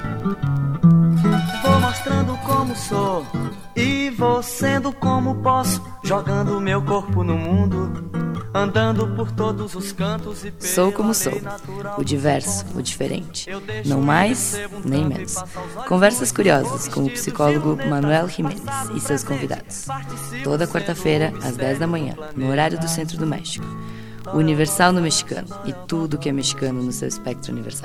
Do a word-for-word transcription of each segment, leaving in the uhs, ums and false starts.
Vou mostrando como sou e vou sendo como posso, jogando meu corpo no mundo, andando por todos os cantos e Sou como sou, o diverso, o diferente, não mais nem menos. Conversas curiosas com o psicólogo Manuel Jiménez e seus convidados. Toda quarta-feira, às dez da manhã, no horário do Centro do México. O Universal no Mexicano e tudo que é mexicano no seu espectro universal.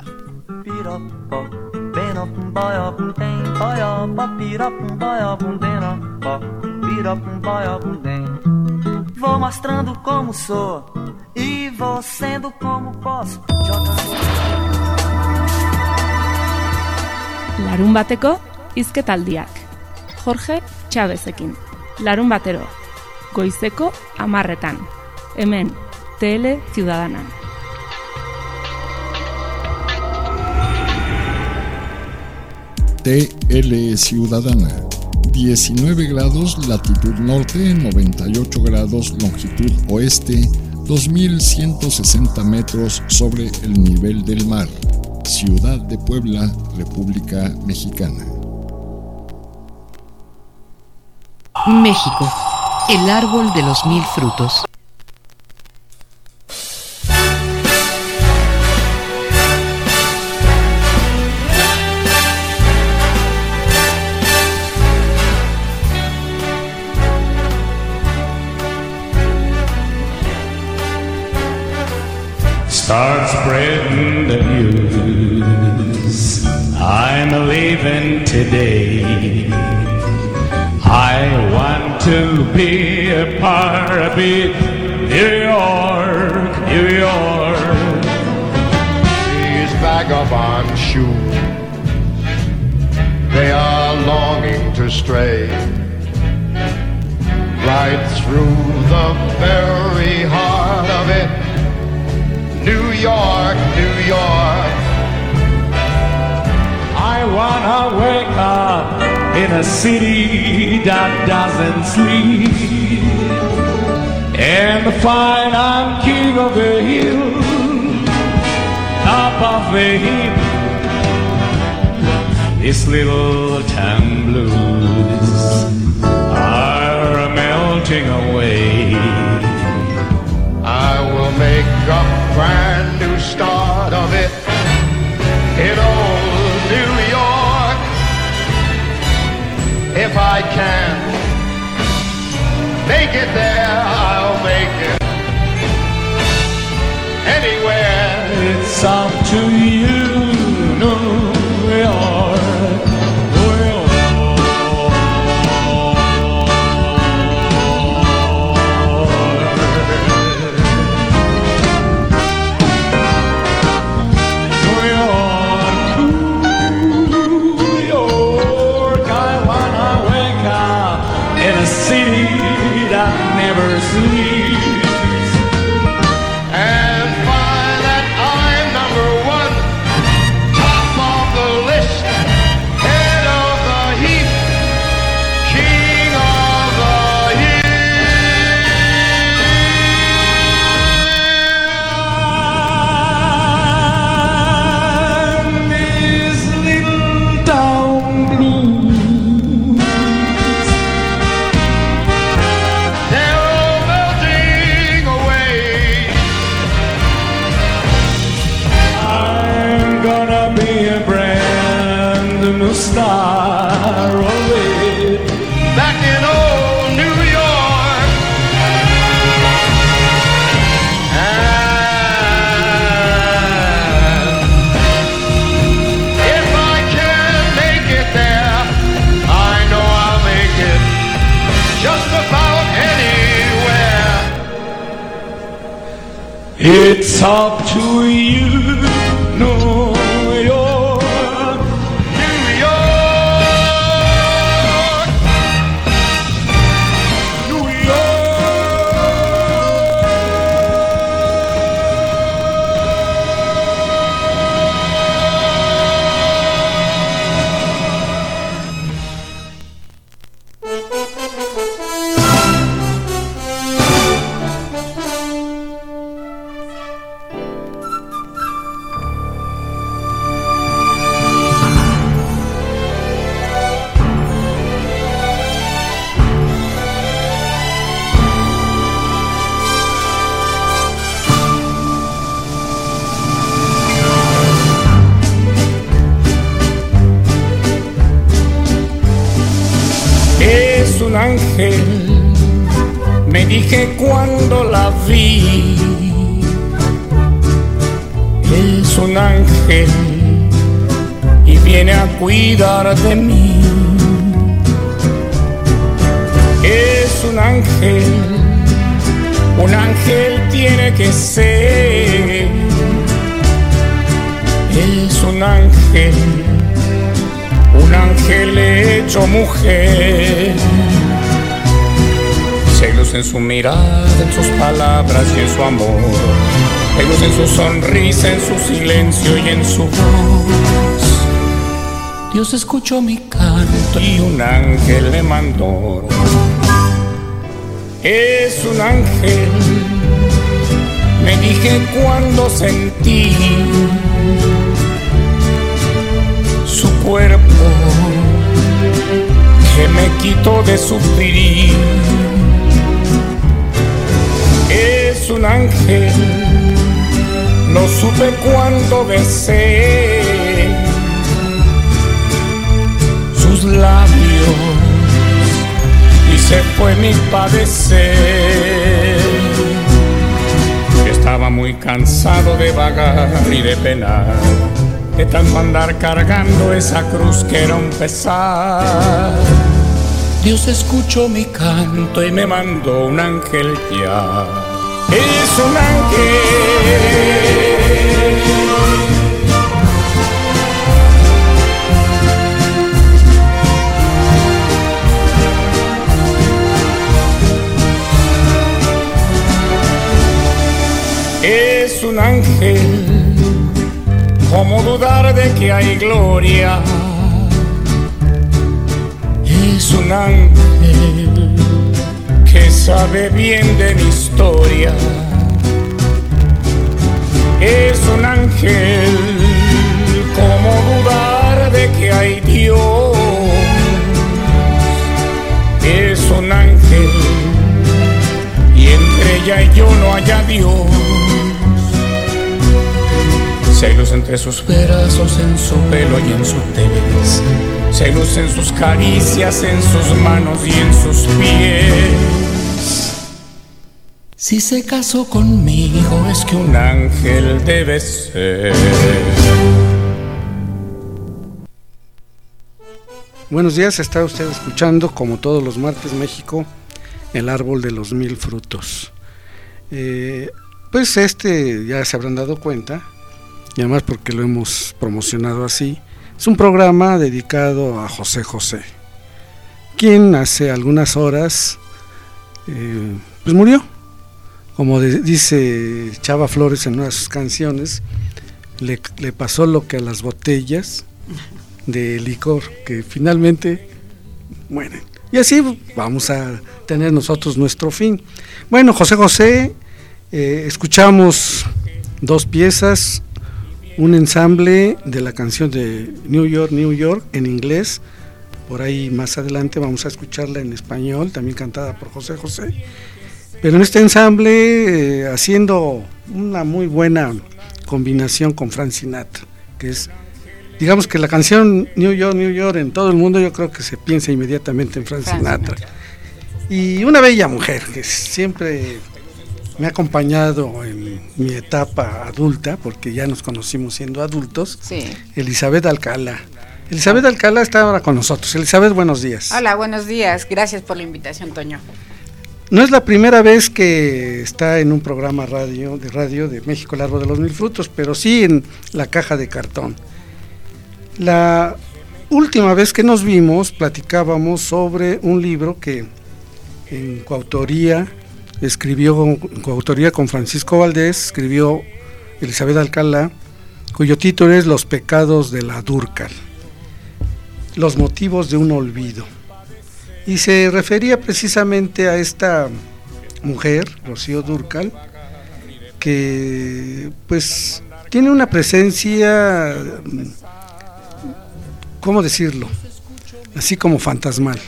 Vou mostrando como sou e vou sendo como posso, jogando. Larun bateko hizketaldiak. Jorge Chavezekin. Larun batero. Goizeko hamarretan. Hemen, T L Ciudadana. T L Ciudadana. diecinueve grados latitud norte, noventa y ocho grados longitud oeste, dos mil ciento sesenta metros sobre el nivel del mar. Ciudad de Puebla, República Mexicana. México, el árbol de los mil frutos. Start spreading the news. I'm leaving today. I want to be a part of it. New York, New York. These vagabond shoes, they are longing to stray right through the very heart of it. New York, New York. I wanna wake up in a city that doesn't sleep and find I'm king of the hill, top of the heap. These little town blues are melting away. I will make a brand new start of it in old New York. If I can make it there, I'll make it anywhere. It's up to you, New York. And find that I'm number one, top of the list, head of the heap, king of the And these little town blues, they're all melting away. I'm gonna be a brand new star of it. Back in old New York. And if I can make it there, I know I'll make it just about anywhere. It's up to you, New York. New York. New York. ángel, me dije cuando la vi. Es un ángel y viene a cuidar de mí. Es un ángel, un ángel tiene que ser. Es un ángel, un ángel hecho mujer. Se luce en su mirada, en sus palabras y en su amor. Se luce en su sonrisa, en su silencio y en su voz. Dios escuchó mi canto y un ángel me mandó. Es un ángel, me dije cuando sentí su cuerpo que me quitó de sufrir. Es un ángel, lo supe cuando besé sus labios y se fue mi padecer. Estaba muy cansado de vagar y de penar, de tanto andar cargando esa cruz que era un pesar. Dios escuchó mi canto y me mandó un ángel ya. Es un ángel. Es un ángel, ¿cómo dudar de que hay gloria? Es un ángel que sabe bien de mi historia. Es un ángel, ¿cómo dudar de que hay Dios? Es un ángel, y entre ella y yo no haya Dios. Se luce entre sus brazos, en su pelo y en su tez. Se luce en sus caricias, en sus manos y en sus pies. Si se casó conmigo es que un ángel debe ser. Buenos días, está usted escuchando, como todos los martes, México, el árbol de los mil frutos. Eh, pues este, ya se habrán dado cuenta, y además porque lo hemos promocionado así, es un programa dedicado a José José, quien hace algunas horas eh, pues murió. Como de, dice Chava Flores en una de sus canciones, le, le pasó lo que a las botellas de licor, que finalmente mueren. Y así vamos a tener nosotros nuestro fin. Bueno, José José, eh, escuchamos dos piezas, un ensamble de la canción de New York, New York en inglés. Por ahí más adelante vamos a escucharla en español, también cantada por José José. Pero en este ensamble eh, haciendo una muy buena combinación con Frank Sinatra, que es, digamos que la canción New York, New York en todo el mundo, yo creo que se piensa inmediatamente en Frank Sinatra. Y una bella mujer que siempre me ha acompañado en mi etapa adulta, porque ya nos conocimos siendo adultos, sí. Elizabeth Alcalá. Elizabeth Alcalá está ahora con nosotros. Elizabeth, buenos días. Hola, buenos días. Gracias por la invitación, Toño. No es la primera vez que está en un programa radio de radio de México, el árbol de los mil frutos, pero sí en La Caja de Cartón. La última vez que nos vimos platicábamos sobre un libro que en coautoría escribió, en coautoría con Francisco Valdés, escribió Elizabeth Alcalá, cuyo título es Los pecados de la Dúrcal, los motivos de un olvido. Y se refería precisamente a esta mujer, Rocío Dúrcal, que pues tiene una presencia, ¿cómo decirlo? Así como fantasmal.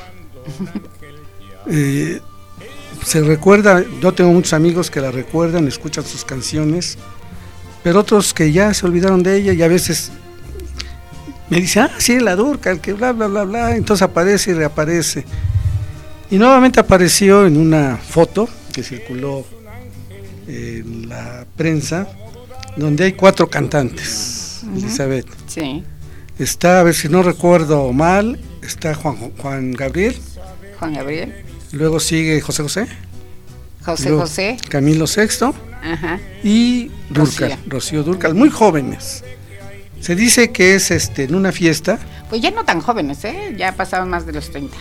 Eh, se recuerda, yo tengo muchos amigos que la recuerdan, escuchan sus canciones, pero otros que ya se olvidaron de ella y a veces me dicen, ah, sí, la Dúrcal, que bla, bla, bla, bla, entonces aparece y reaparece. Y nuevamente apareció en una foto que circuló en la prensa, donde hay cuatro cantantes, uh-huh. Elizabeth. Sí. Está, a ver si no recuerdo mal, está Juan, Juan Gabriel. Juan Gabriel. Luego sigue José José. José José. Camilo Sexto. Ajá. Y Dúrcal, Rocío. Rocío Dúrcal, muy jóvenes. Se dice que es este en una fiesta. Pues ya no tan jóvenes, ¿eh? Ya pasaron más de los treinta.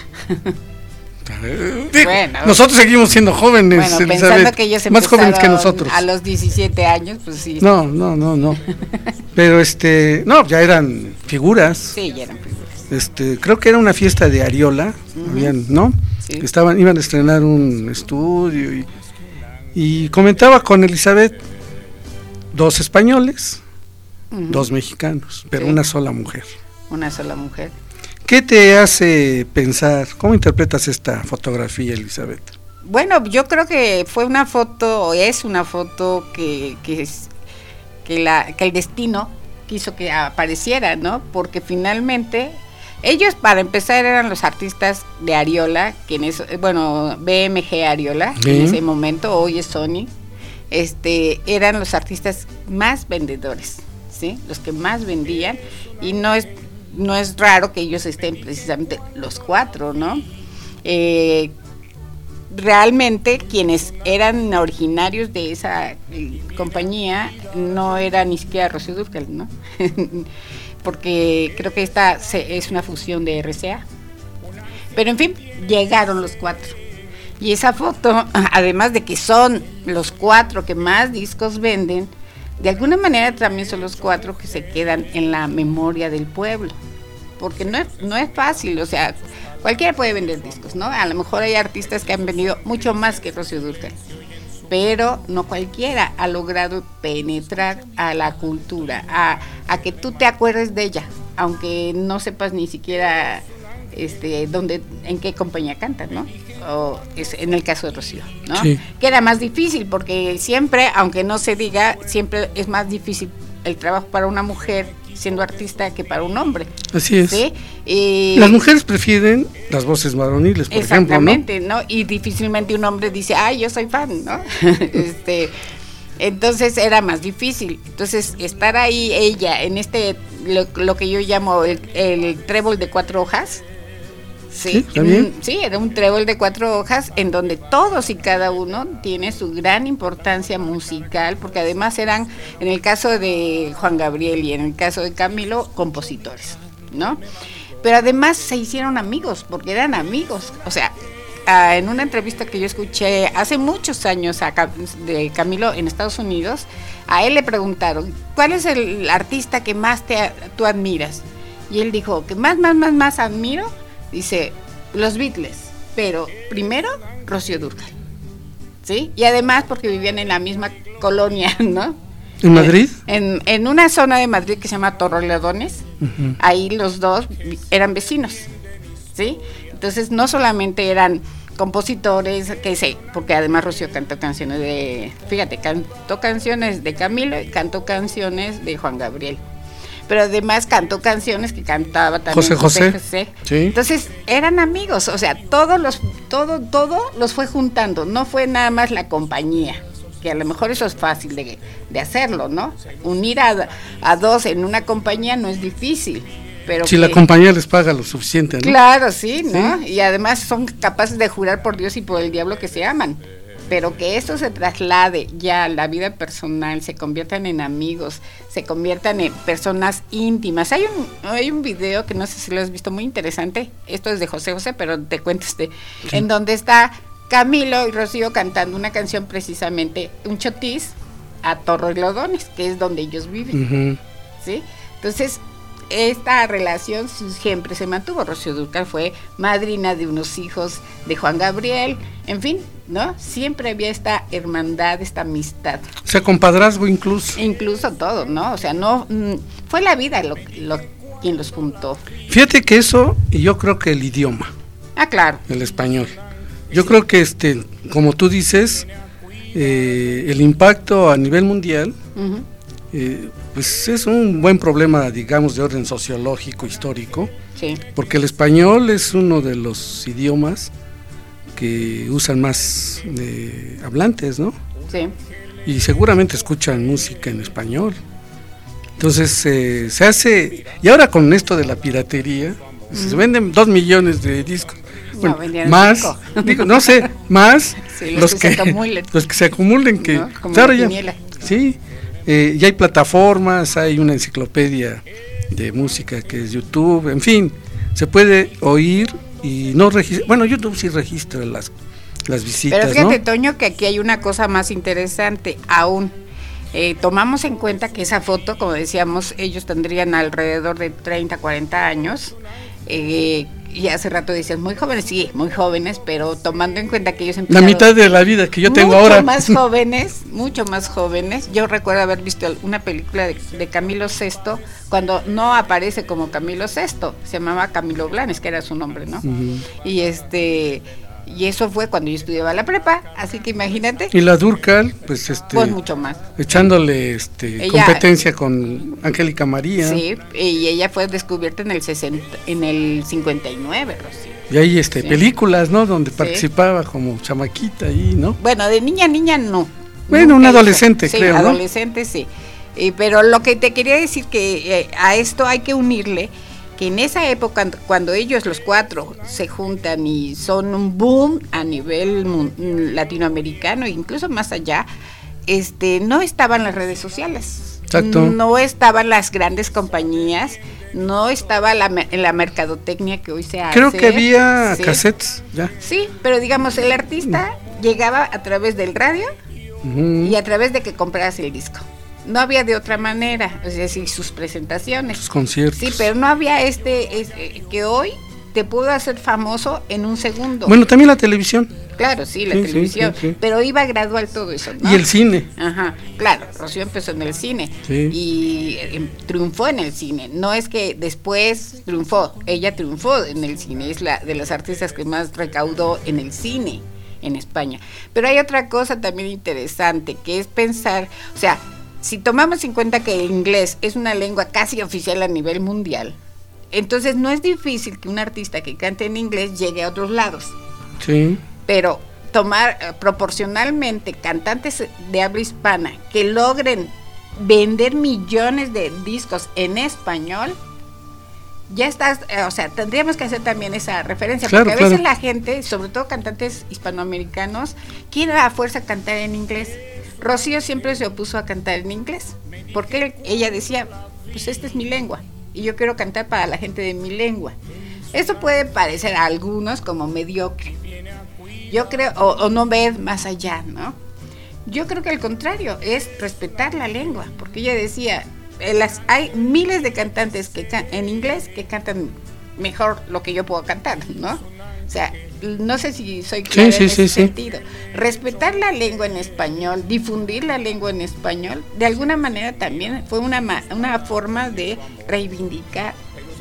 Bueno, nosotros seguimos siendo jóvenes, bueno, Elizabeth, pensando que ellos más jóvenes que nosotros. A los diecisiete años, pues sí. No, no, no, no. Pero este, no, ya eran figuras. Sí, ya eran figuras. Este, creo que era una fiesta de Ariola, uh-huh. Habían, ¿no? Sí. Estaban, iban a estrenar un estudio y, y comentaba con Elizabeth dos españoles, uh-huh. dos mexicanos, pero sí. Una sola mujer. Una sola mujer. ¿Qué te hace pensar? ¿Cómo interpretas esta fotografía, Elizabeth? Bueno, yo creo que fue una foto, o es una foto que, que, es, que, la, que el destino quiso que apareciera, ¿no? Porque finalmente, ellos para empezar eran los artistas de Ariola, quienes, bueno, B M G Ariola, ¿sí? En ese momento, hoy es Sony, este, eran los artistas más vendedores, ¿sí? Los que más vendían, y no es... no es raro que ellos estén precisamente los cuatro, ¿no? Eh, realmente quienes eran originarios de esa eh, compañía no era ni siquiera Rocío Dúrcal, ¿no? Porque creo que esta se, es una fusión de R C A. Pero en fin, llegaron los cuatro. Y esa foto, además de que son los cuatro que más discos venden, de alguna manera también son los cuatro que se quedan en la memoria del pueblo, porque no es, no es fácil, o sea, cualquiera puede vender discos, ¿no? A lo mejor hay artistas que han vendido mucho más que Rocío Dúrcal, pero no cualquiera ha logrado penetrar a la cultura, a, a que tú te acuerdes de ella, aunque no sepas ni siquiera este dónde, en qué compañía canta, ¿no? O es en el caso de Rocío, ¿no? Sí. Que era más difícil, porque siempre, aunque no se diga, siempre es más difícil el trabajo para una mujer siendo artista que para un hombre. Así es. ¿Sí? Y las mujeres prefieren las voces varoniles, por exactamente, ejemplo, ¿no? ¿no? Y difícilmente un hombre dice, ay, yo soy fan, ¿no? este entonces era más difícil. Entonces estar ahí ella en este lo, lo que yo llamo el, el trébol de cuatro hojas. Sí, ¿Sí? Un, sí, era un trébol de cuatro hojas en donde todos y cada uno tiene su gran importancia musical, porque además eran, en el caso de Juan Gabriel y en el caso de Camilo, compositores, ¿no? Pero además se hicieron amigos, porque eran amigos, o sea, a, en una entrevista que yo escuché hace muchos años a, de Camilo en Estados Unidos, a él le preguntaron, ¿cuál es el artista que más te, tú admiras? Y él dijo, que más, más, más, más admiro, dice, los Beatles, pero primero Rocío Dúrcal, ¿sí? Y además porque vivían en la misma colonia, ¿no? ¿En Madrid? En, en una zona de Madrid que se llama Torrelodones, uh-huh. Ahí los dos eran vecinos, ¿sí? Entonces no solamente eran compositores, que sé, porque además Rocío cantó canciones de, fíjate, cantó canciones de Camilo y cantó canciones de Juan Gabriel. Pero además cantó canciones que cantaba también José José. José, José. Sí. Entonces eran amigos, o sea, todos los, todo, todo los fue juntando, no fue nada más la compañía, que a lo mejor eso es fácil de, de hacerlo, ¿no? Unir a, a dos en una compañía no es difícil. Pero si que, la compañía les paga lo suficiente, ¿no? Claro, sí, ¿no? ¿Sí? Y además son capaces de jurar por Dios y por el diablo que se aman. Pero que esto se traslade ya a la vida personal, se conviertan en amigos, se conviertan en personas íntimas. Hay un hay un video que no sé si lo has visto, muy interesante, esto es de José José, pero te cuento este, sí. En donde está Camilo y Rocío cantando una canción precisamente, un chotis a Torrelodones, que es donde ellos viven, uh-huh. ¿Sí? Entonces, esta relación siempre se mantuvo. Rocío Dúrcal fue madrina de unos hijos de Juan Gabriel, en fin, ¿no? Siempre había esta hermandad, esta amistad. O sea, compadrazgo incluso. Incluso todo, ¿no? O sea, no mm, fue la vida lo, lo quien los juntó. Fíjate que eso, y yo creo que el idioma. Ah, claro. El español. Yo sí. creo que, este, como tú dices, eh, el impacto a nivel mundial, uh-huh. eh, pues es un buen problema, digamos, de orden sociológico, histórico, sí. Porque el español es uno de los idiomas que usan más eh, hablantes, ¿no? Sí. Y seguramente escuchan música en español. Entonces eh, se hace, y ahora con esto de la piratería, mm. se venden dos millones de discos. Bueno, no, más, digo, no sé, más sí, los, los, que, que los que se acumulen, que ¿no? Como claro, ya, sí, eh, ya hay plataformas, hay una enciclopedia de música que es YouTube, en fin, se puede oír y no registra, bueno, YouTube sí registra las, las visitas, pero fíjate, ¿no? Toño, que aquí hay una cosa más interesante aún. Eh, tomamos en cuenta que esa foto, como decíamos, ellos tendrían alrededor de treinta, cuarenta años, eh, y hace rato decías muy jóvenes, sí, muy jóvenes, pero tomando en cuenta que ellos empezaron... La mitad de la vida que yo tengo mucho ahora. Mucho más jóvenes, mucho más jóvenes. Yo recuerdo haber visto una película de, de Camilo Sesto, cuando no aparece como Camilo Sesto, se llamaba Camilo Blanes, que era su nombre, ¿no? Uh-huh. Y este... Y eso fue cuando yo estudiaba la prepa, así que imagínate. Y la Durcal, pues este... Pues mucho más. Echándole este ella, competencia con Angélica María. Sí, y ella fue descubierta en el sesenta, en el cincuenta y nueve, Rocío. Y hay este, sí. películas, ¿no? Donde sí. participaba como chamaquita ahí, ¿no? Bueno, de niña a niña no. Bueno, un adolescente, sí, creo, ¿no? adolescente, sí. Eh, pero lo que te quería decir que eh, a esto hay que unirle que en esa época, cuando ellos los cuatro se juntan y son un boom a nivel latinoamericano e incluso más allá, este, no estaban las redes sociales. Exacto. No estaban las grandes compañías, no estaba la, la mercadotecnia que hoy se hace. Creo que había sí. cassettes, ya. Sí, pero digamos, el artista mm. llegaba a través del radio uh-huh. y a través de que compraras el disco. No había de otra manera, es decir, sus presentaciones. Sus conciertos. Sí, pero no había este, este que hoy te pudo hacer famoso en un segundo. Bueno, también la televisión. Claro, sí, la sí, televisión, sí, sí, sí. pero iba gradual todo eso, ¿no? Y el cine. Ajá, claro, Rocío empezó en el cine sí. y eh, triunfó en el cine. No es que después triunfó, ella triunfó en el cine, es la de las artistas que más recaudó en el cine en España. Pero hay otra cosa también interesante, que es pensar, o sea, si tomamos en cuenta que el inglés es una lengua casi oficial a nivel mundial, entonces no es difícil que un artista que cante en inglés llegue a otros lados. Sí. Pero tomar uh, proporcionalmente cantantes de habla hispana que logren vender millones de discos en español, ya estás, eh, o sea, tendríamos que hacer también esa referencia, claro, porque a veces claro. la gente, sobre todo cantantes hispanoamericanos, quiere a fuerza cantar en inglés. Rocío siempre se opuso a cantar en inglés, porque ella decía, pues esta es mi lengua, y yo quiero cantar para la gente de mi lengua. Eso puede parecer a algunos como mediocre, yo creo, o, o no ver más allá, ¿no? Yo creo que al contrario, es respetar la lengua, porque ella decía, eh, las, hay miles de cantantes que can, en inglés que cantan mejor lo que yo puedo cantar, ¿no? O sea, no sé si soy clara sí, en sí, ese sí, sentido. Sí. Respetar la lengua en español, difundir la lengua en español, de alguna manera también fue una una forma de reivindicar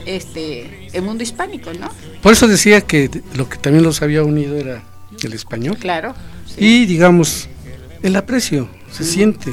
este el mundo hispánico, ¿no? Por eso decía que lo que también los había unido era el español. Claro. Sí. Y digamos, el aprecio se mm. siente,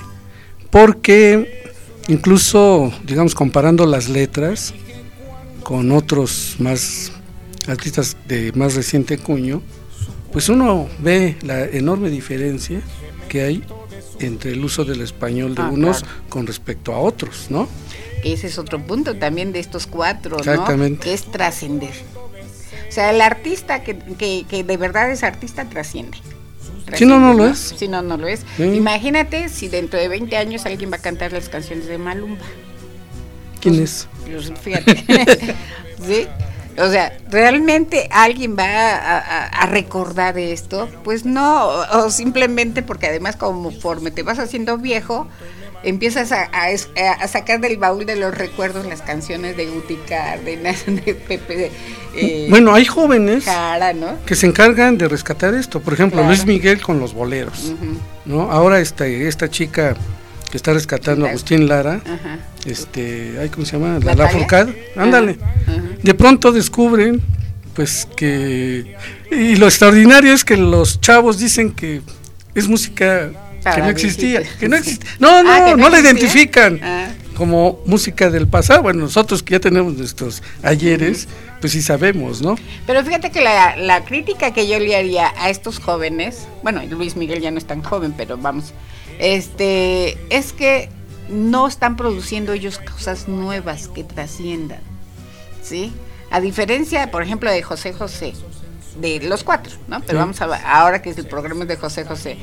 porque incluso, digamos, comparando las letras con otros más artistas de más reciente cuño, pues uno ve la enorme diferencia que hay entre el uso del español de ah, unos claro. con respecto a otros, ¿no? Ese es otro punto también de estos cuatro, exactamente. ¿no? Que es trascender. O sea, el artista que, que, que de verdad es artista trasciende. Si no, no lo es. Si no, no lo es. Sí. Imagínate si dentro de veinte años alguien va a cantar las canciones de Malumba. ¿Quién es? Pues, fíjate. ¿Sí? O sea, ¿realmente alguien va a, a, a recordar esto? Pues no, o, o simplemente porque además conforme te vas haciendo viejo, empiezas a, a, a sacar del baúl de los recuerdos las canciones de Guti Cárdenas, de Pepe. De, eh, bueno, hay jóvenes cara, ¿no? que se encargan de rescatar esto. Por ejemplo, claro. Luis Miguel con los boleros, uh-huh. ¿no? Ahora esta, esta chica que está rescatando a Agustín Lara, uh-huh. este, ay, ¿cómo se llama? La, la Fourcade, ándale. Uh-huh. De pronto descubren, pues que, y lo extraordinario es que los chavos dicen que es música para que no existía, que no existía. No, no, ah, no, no la identifican. Ah. como música del pasado. Bueno, nosotros que ya tenemos nuestros ayeres, pues sí sabemos, ¿no? Pero fíjate que la, la crítica que yo le haría a estos jóvenes, bueno, Luis Miguel ya no es tan joven, pero vamos, este, es que no están produciendo ellos cosas nuevas que trasciendan, ¿sí? A diferencia, por ejemplo, de José José, de los cuatro, ¿no? Pero sí. Vamos a ahora que es el programa de José José,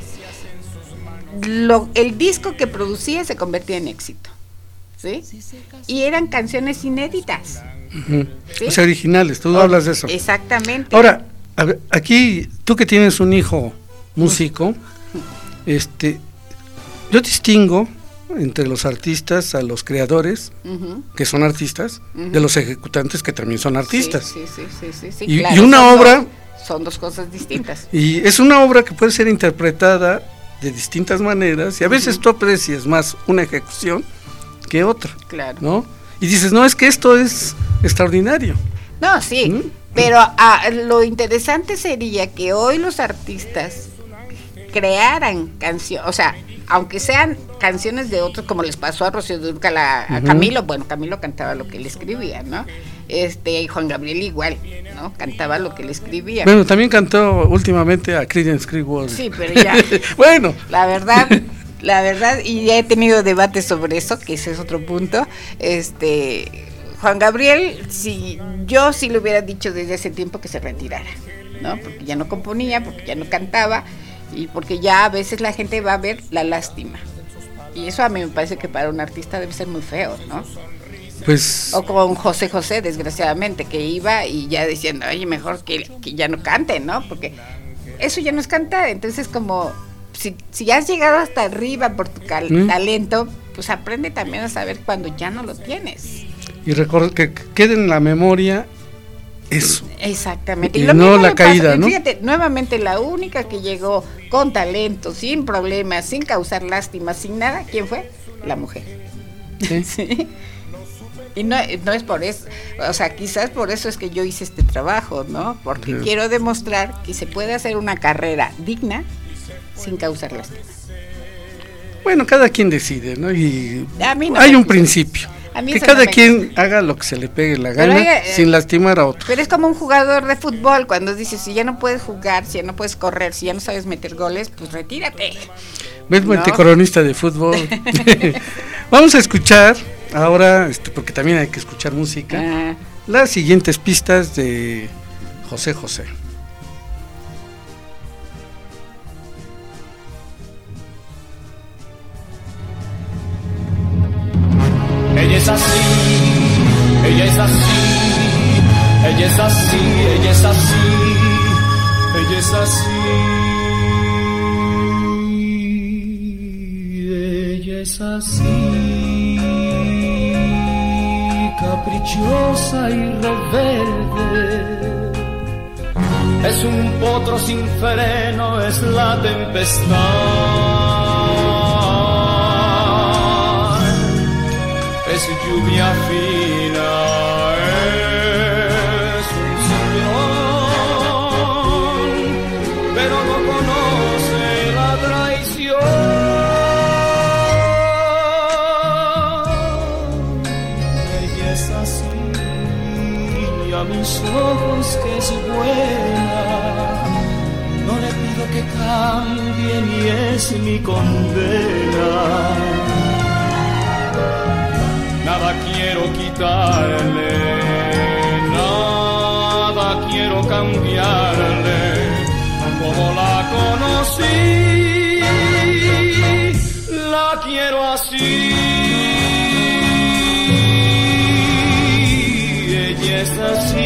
lo, el disco que producía se convertía en éxito, ¿sí? Y eran canciones inéditas. Uh-huh. ¿Sí? O sea, originales, tú o, hablas de eso. Exactamente. Ahora, a ver, aquí, tú que tienes un hijo músico, uh-huh. este, yo distingo entre los artistas a los creadores, uh-huh. que son artistas, uh-huh. de los ejecutantes que también son artistas. Sí, sí, sí, sí, sí, y, claro, y una son obra... Dos, son dos cosas distintas. Y es una obra que puede ser interpretada de distintas maneras, y a veces uh-huh. tú aprecias más una ejecución que otra, claro. ¿no? Y dices, no, es que esto es extraordinario. No, sí, ¿Mm? pero a, lo interesante sería que hoy los artistas crearan canciones, o sea, aunque sean canciones de otros, como les pasó a Rocío Dúrcal, a, a uh-huh. Camilo, bueno, Camilo cantaba lo que él escribía, ¿no? Este, y Juan Gabriel igual, ¿no? Cantaba lo que él escribía. Bueno, también cantó últimamente a Creedence Clearwater. Sí, pero ya. Bueno. La verdad, la verdad, y ya he tenido debates sobre eso, que ese es otro punto. Este, Juan Gabriel, si yo sí le hubiera dicho desde hace tiempo que se retirara, ¿no? Porque ya no componía, porque ya no cantaba, y porque ya a veces la gente va a ver la lástima. Y eso a mí me parece que para un artista debe ser muy feo, ¿no? Pues... O con José José, desgraciadamente, que iba y ya decían, oye, mejor que, que ya no cante, ¿no? Porque eso ya no es cantar. Entonces, como si, si has llegado hasta arriba por tu cal- ¿Mm? talento, pues aprende también a saber cuando ya no lo tienes. Y recuerda que quede en la memoria eso. Exactamente. Y, y lo no la caída, pasa, ¿no? Fíjate, nuevamente la única que llegó con talento, sin problemas, sin causar lástima, sin nada, ¿quién fue? La mujer. Sí. ¿Sí? Y no, no es por eso, o sea, quizás por eso es que yo hice este trabajo, ¿no? Porque sí. quiero demostrar que se puede hacer una carrera digna sin causar lástima. Bueno, cada quien decide, ¿no? Y a mí no hay un gusta. principio. Que no cada quien haga lo que se le pegue la gana, hay, eh, sin lastimar a otro. Pero es como un jugador de fútbol, cuando dices, si ya no puedes jugar, si ya no puedes correr, si ya no sabes meter goles, pues retírate. ¿Ves, ¿no? Coronista de fútbol? Vamos a escuchar ahora, este, porque también hay que escuchar música, ah. las siguientes pistas de José José. Ella es así, ella es así, ella es así, ella es así, ella es así, ella es así, caprichosa y rebelde, es un potro sin freno, es la tempestad. Es lluvia fina, es un ciclón, pero no conoce la traición. Ella es así, y a mis ojos que es buena, no le pido que cambie ni es mi condena. Nada quiero quitarle, nada quiero cambiarle, como la conocí, la quiero así. Ella es así,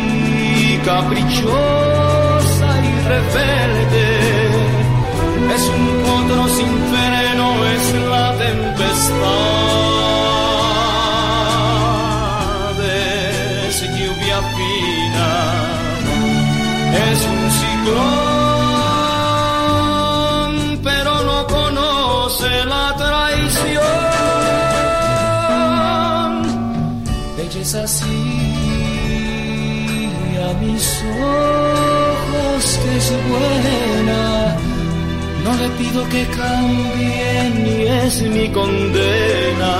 caprichosa y rebelde, es un potro sin freno, es la tempestad. Es un ciclón, pero no conoce la traición. Ella es así, a mis ojos que es buena, No le pido que cambie, ni es mi condena.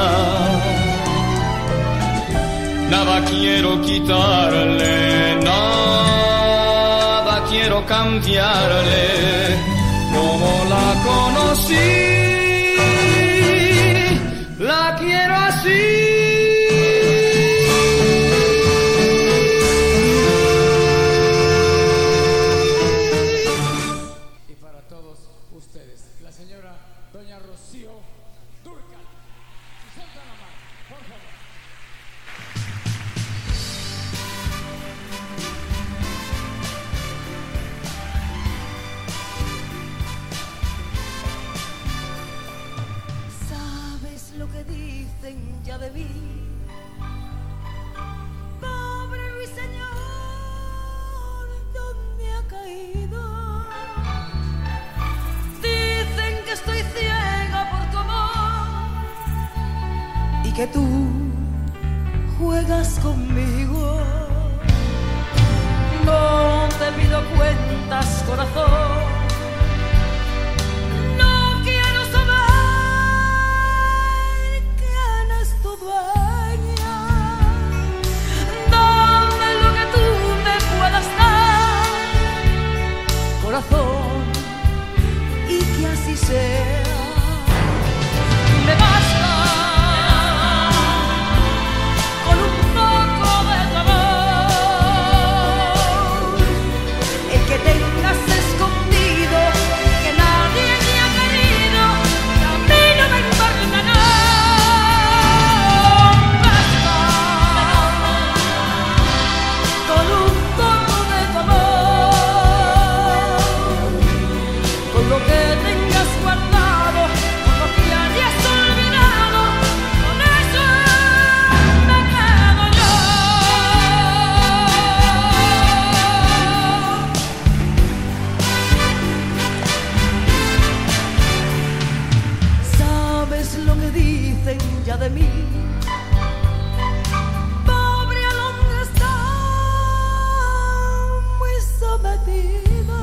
Nada quiero quitarle, nada quiero cambiarle. Como la conocí, la quiero así. Que tú juegas conmigo. No te pido cuentas, corazón. No quiero saber quién es tu dueña. Dame lo que tú me puedas dar, corazón, y que así sea. Me basta de mí, pobre alondra está muy sometida.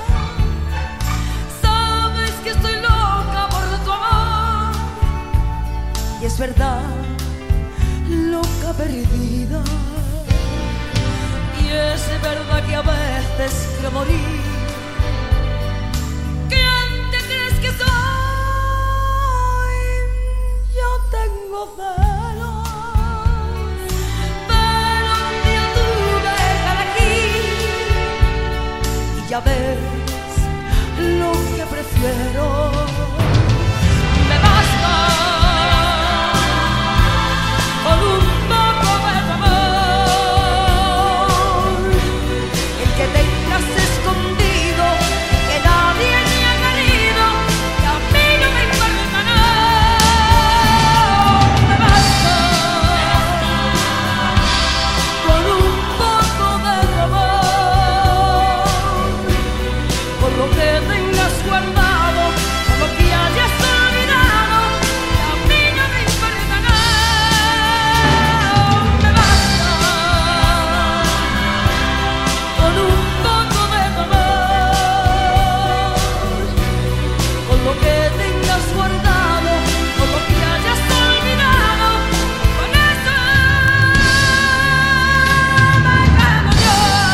Sabes que estoy loca por tu amor, y es verdad, loca perdida. Y es verdad que a veces quiero morir. ¿Quién te crees que soy? Tengo celos, pero un día tú déjame aquí y ya ves lo que prefiero. Me basta con un poco de tu amor, el que tengas escondido, que nadie me ha querido, que a mí no me importa nada. Lo que tengas guardado, lo que hayas olvidado, que a mí no me importa nada. Me basta con un poco de amor, con lo que tengas guardado, con lo que hayas olvidado, con eso me quedo yo.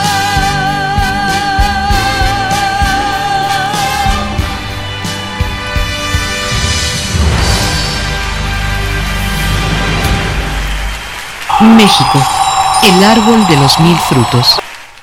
México, el árbol de los mil frutos.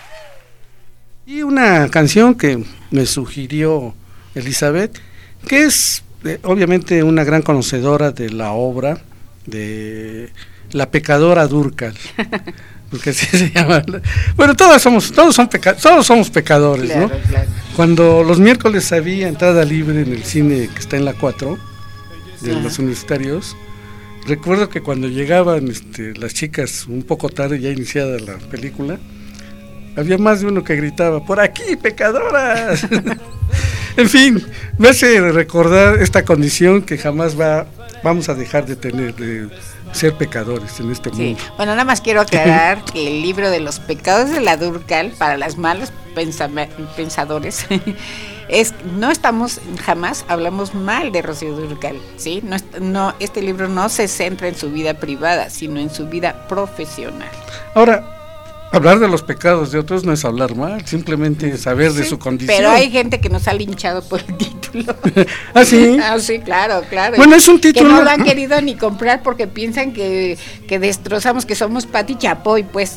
Y una canción que me sugirió Elizabeth, que es eh, obviamente una gran conocedora de la obra de La Pecadora Dúrcal, porque así se llama. Bueno, todos somos, todos son peca, todos somos pecadores, claro, ¿no? Claro. Cuando los miércoles había entrada libre en el cine que está en la cuatro de Ajá. los universitarios, recuerdo que cuando llegaban este, las chicas un poco tarde, ya iniciada la película, había más de uno que gritaba, ¡por aquí, pecadoras! En fin, me hace recordar esta condición que jamás va, vamos a dejar de tener, de ser pecadores en este mundo. Sí. Bueno, nada más quiero aclarar que el libro de los pecados de la Dúrcal, para los malos pensame, pensadores, es no estamos, jamás hablamos mal de Rocío Dúrcal, ¿sí? No, no, este libro no se centra en su vida privada, sino en su vida profesional. Ahora, hablar de los pecados de otros no es hablar mal, simplemente saber sí, de su condición. Pero hay gente que nos ha linchado por el título. ¿Ah, sí? Ah, sí, claro, claro. Bueno, es un título. Que no lo han querido ni comprar porque piensan que, que destrozamos, que somos Pati Chapoy, pues.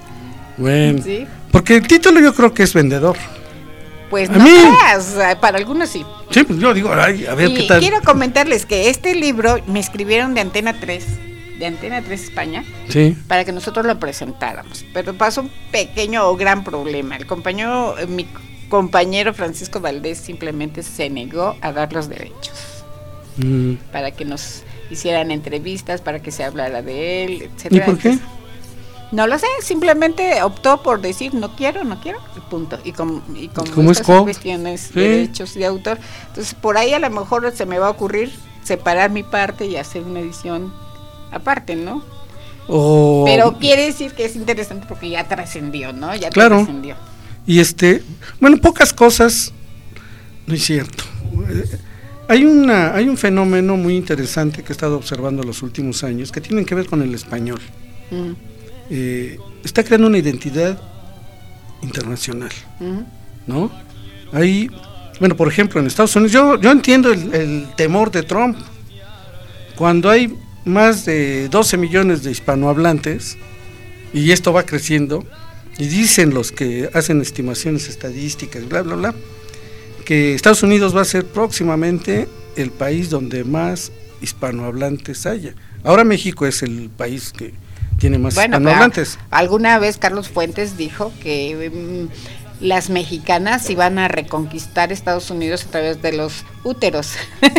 Bueno, ¿sí? Porque el título yo creo que es vendedor. Pues ¿A no mí? creas, para algunos sí. Sí, pues yo digo, ay, a ver y qué tal. Quiero comentarles que este libro me escribieron de Antena tres, de Antena tres España, sí, para que nosotros lo presentáramos, pero pasó un pequeño o gran problema. El compañero, mi compañero Francisco Valdés simplemente se negó a dar los derechos mm. para que nos hicieran entrevistas, para que se hablara de él, etcétera. ¿Y por qué? No lo sé, simplemente optó por decir no quiero, no quiero, y punto. Y como, y como ¿Cómo estas es co? son cuestiones sí. de derechos de autor, entonces por ahí a lo mejor se me va a ocurrir separar mi parte y hacer una edición aparte, ¿no? Oh. Pero quiere decir que es interesante porque ya trascendió, ¿no? Ya claro. trascendió. Y este, bueno, pocas cosas, no es cierto. Hay una, hay un fenómeno muy interesante que he estado observando los últimos años que tienen que ver con el español. Mm. Eh, está creando una identidad internacional, uh-huh. ¿no? Hay, bueno, por ejemplo, en Estados Unidos, yo, yo entiendo el, el temor de Trump, cuando hay más de doce millones de hispanohablantes, y esto va creciendo, y dicen los que hacen estimaciones estadísticas, bla, bla, bla, que Estados Unidos va a ser próximamente el país donde más hispanohablantes haya. Ahora México es el país que tiene más bueno, hispanohablantes. Alguna vez Carlos Fuentes dijo que um, las mexicanas iban a reconquistar Estados Unidos a través de los úteros.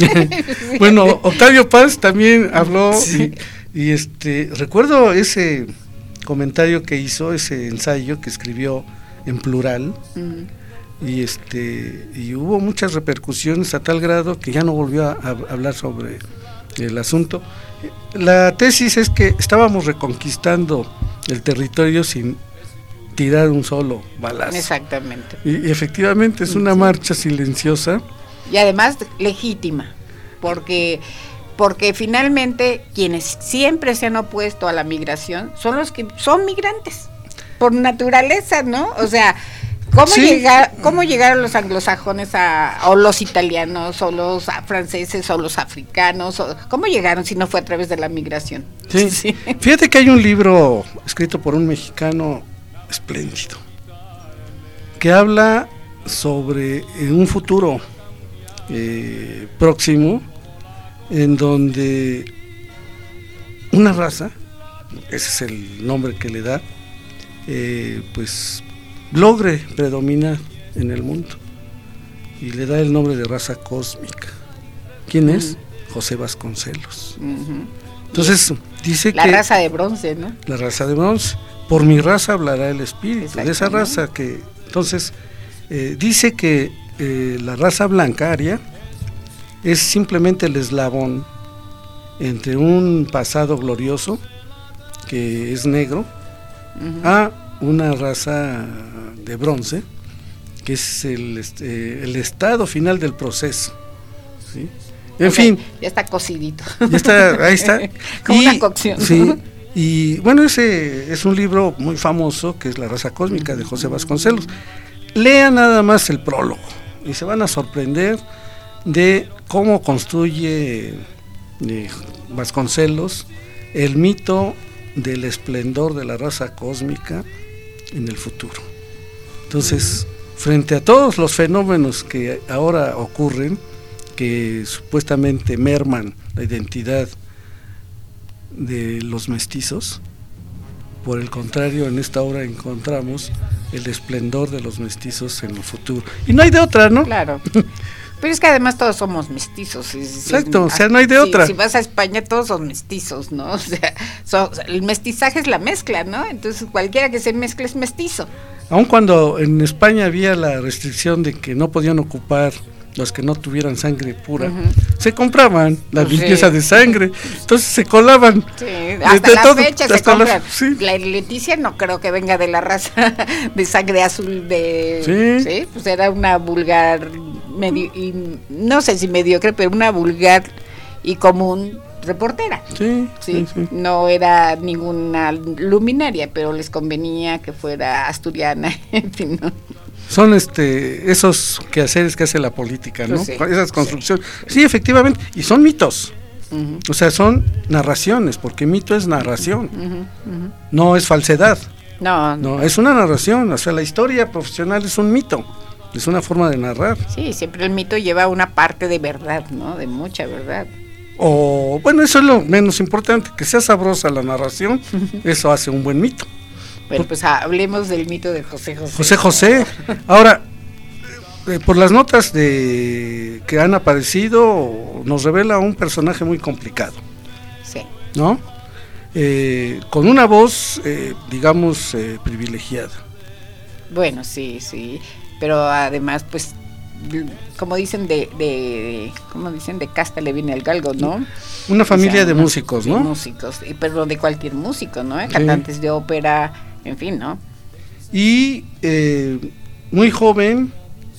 Sí. Bueno, Octavio Paz también habló sí. y, y este recuerdo ese comentario que hizo, ese ensayo que escribió en plural, uh-huh. y este y hubo muchas repercusiones a tal grado que ya no volvió a, a hablar sobre el asunto. La tesis es que estábamos reconquistando el territorio sin tirar un solo balazo. Exactamente. Y, y efectivamente es una sí. marcha silenciosa. Y además legítima, porque porque finalmente quienes siempre se han opuesto a la migración son los que son migrantes, por naturaleza, ¿no? O sea, ¿Cómo, sí. llegar, ¿Cómo llegaron los anglosajones a, o los italianos, o los franceses, o los africanos? O, ¿Cómo llegaron si no fue a través de la migración? Sí. sí. Fíjate que hay un libro escrito por un mexicano espléndido, que habla sobre eh, un futuro eh, próximo, en donde una raza, ese es el nombre que le da, eh, pues logre predominar en el mundo, y le da el nombre de raza cósmica. ¿Quién es? Uh-huh. José Vasconcelos. Uh-huh. Entonces dice la que la raza de bronce, ¿no? La raza de bronce. Por mi raza hablará el espíritu, de esa raza que entonces eh, dice que eh, la raza blanca aria es simplemente el eslabón entre un pasado glorioso que es negro, uh-huh. a una raza de bronce, que es el, este, el estado final del proceso, ¿sí? En okay, fin. Ya está cocidito. Ya está, ahí está. Como y, una cocción. Sí, y bueno, ese es un libro muy famoso, que es La raza cósmica, de José Vasconcelos. Lea nada más el prólogo, y se van a sorprender de cómo construye eh, Vasconcelos el mito del esplendor de la raza cósmica en el futuro. Entonces, frente a todos los fenómenos que ahora ocurren, que supuestamente merman la identidad de los mestizos, por el contrario, en esta obra encontramos el esplendor de los mestizos en el futuro. Y no hay de otra, ¿no? Claro. Pero es que además todos somos mestizos. Exacto, o sea, no hay de si, otra. Si vas a España, todos son mestizos, ¿no? O sea, son, el mestizaje es la mezcla, ¿no? Entonces, cualquiera que se mezcle es mestizo. Aun cuando en España había la restricción de que no podían ocupar los que no tuvieran sangre pura, uh-huh. se compraban la pues limpieza sí. de sangre, entonces se colaban. Sí, hasta de la todo, fecha hasta se compran. La, sí. la Leticia no creo que venga de la raza de sangre azul de... Sí. Sí, pues era una vulgar medio, y, no sé si mediocre, pero una vulgar y común reportera. Sí, sí, sí, sí. No era ninguna luminaria, pero les convenía que fuera asturiana, en fin, ¿no? Son este esos quehaceres que hace la política, ¿no? Sí, Esas construcciones. sí, Sí, efectivamente, y son mitos. Uh-huh. O sea, son narraciones, porque mito es narración, Uh-huh, uh-huh. no es falsedad. No, No, es una narración, o sea, la historia profesional es un mito, es una forma de narrar. Sí, siempre el mito lleva una parte de verdad, ¿no? De mucha verdad. O, bueno, eso es lo menos importante, que sea sabrosa la narración, eso hace un buen mito. Bueno, pues hablemos del mito de José José. José José. Ahora, eh, por las notas de que han aparecido, nos revela un personaje muy complicado. Sí. ¿No? Eh, con una voz, eh, digamos, eh, privilegiada. Bueno, sí, sí. Pero además, pues, como dicen de, de como dicen, de casta le viene el galgo, ¿no? Una familia o sea, de una, músicos, ¿no? De músicos, y, pero de cualquier músico, ¿no? Cantantes sí. de ópera, en fin, ¿no? Y eh, muy joven,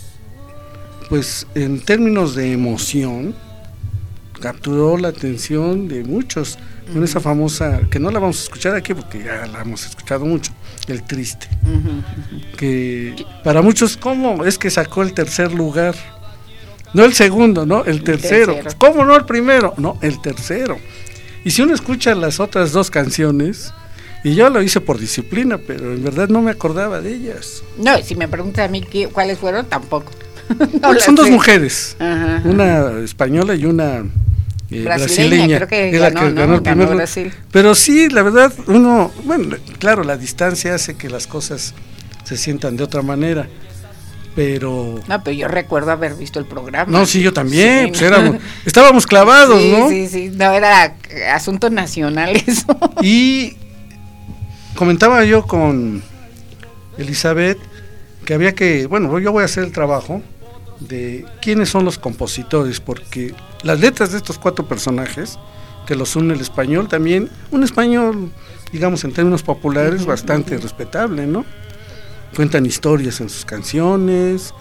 pues en términos de emoción, capturó la atención de muchos, uh-huh. con esa famosa, que no la vamos a escuchar aquí porque ya la hemos escuchado mucho, El Triste, uh-huh, uh-huh. que para muchos, ¿cómo es que sacó el tercer lugar? No el segundo, ¿no? El tercero. El tercero. ¿Cómo no el primero? No, el tercero. Y si uno escucha las otras dos canciones, y yo lo hice por disciplina, pero en verdad no me acordaba de ellas. No, si me preguntas a mí qué, cuáles fueron, tampoco. no son dos sé. mujeres, ajá, ajá. una española y una eh, brasileña, brasileña. Creo que es ganó, la que ¿no? ganó el primer ganó Brasil. Pero sí, la verdad, uno, bueno, claro, la distancia hace que las cosas se sientan de otra manera. Pero no, pero yo recuerdo haber visto el programa. No, sí, yo también, sí, pues éramos, estábamos clavados, sí, ¿no? Sí, sí, no, era asunto nacional eso. Y comentaba yo con Elizabeth que había que, bueno, yo voy a hacer el trabajo de quiénes son los compositores, porque las letras de estos cuatro personajes, que los une el español también, un español, digamos en términos populares, uh-huh, bastante uh-huh. respetable, ¿no? Cuentan historias en sus canciones,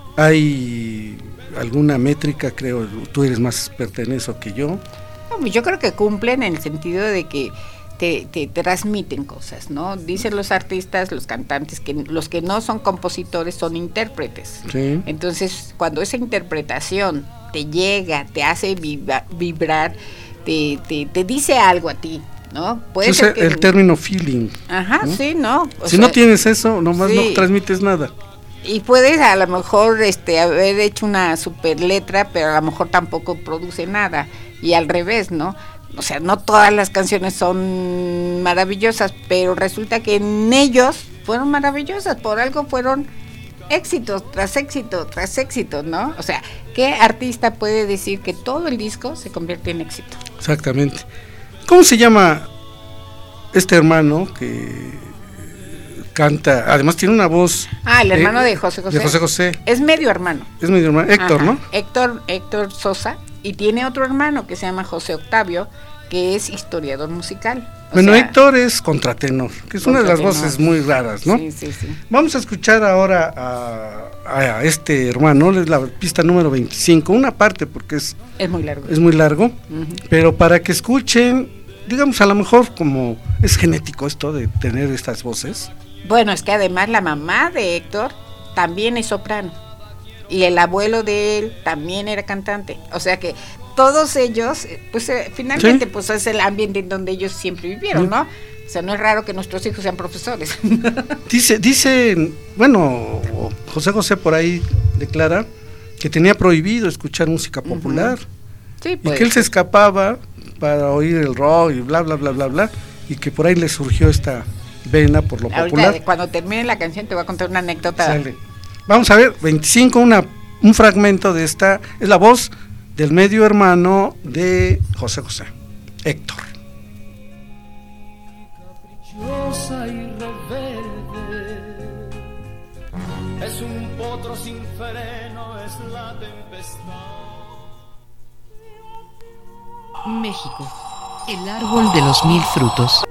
hay alguna métrica, creo, tú eres más experta en eso que yo. No, yo creo que cumplen en el sentido de que te, te, te transmiten cosas, ¿no? Dicen los artistas, los cantantes, que los que no son compositores son intérpretes. Sí. Entonces, cuando esa interpretación te llega, te hace vibra, vibrar, te, te, te dice algo a ti, ¿no? Puede ser que el término feeling. Ajá, ¿no? Sí, ¿no? O si sea, no tienes eso, nomás sí. no transmites nada. Y puedes a lo mejor este haber hecho una super letra, pero a lo mejor tampoco produce nada. Y al revés, ¿no? O sea, no todas las canciones son maravillosas, pero resulta que en ellos fueron maravillosas, por algo fueron éxitos tras éxito, tras éxito, ¿no? O sea, ¿qué artista puede decir que todo el disco se convierte en éxito? Exactamente. ¿Cómo se llama este hermano que canta? Además tiene una voz. Ah, el hermano eh, de José José. De José José. Es medio hermano. Es medio hermano. Héctor, Ajá. ¿no? Héctor, Héctor Sosa. Y tiene otro hermano que se llama José Octavio, que es historiador musical. O bueno, sea, Héctor es contratenor, que es una de las voces muy raras, ¿no? Sí, sí, sí. Vamos a escuchar ahora a, a este hermano, es la pista número veinticinco, una parte porque es... Es muy largo. Es muy largo, Uh-huh. pero para que escuchen, digamos, a lo mejor como es genético esto de tener estas voces. Bueno, es que además la mamá de Héctor también es soprano. Y el abuelo de él también era cantante. O sea que todos ellos, pues eh, finalmente, ¿sí? Pues es el ambiente en donde ellos siempre vivieron, ¿no? O sea, no es raro que nuestros hijos sean profesores. Dice, dice, bueno, José José por ahí declara que tenía prohibido escuchar música popular. Uh-huh. Sí, pues. Y que él se escapaba para oír el rock y bla, bla, bla, bla, bla. Y que por ahí le surgió esta vena por lo Ahorita, popular. Cuando termine la canción te voy a contar una anécdota. Sale. Vamos a ver, veinticinco, una, un fragmento de esta, es la voz del medio hermano de José José, Héctor. Caprichosa y rebelde, es un potro sin freno, es la tempestad. México, el árbol de los mil frutos.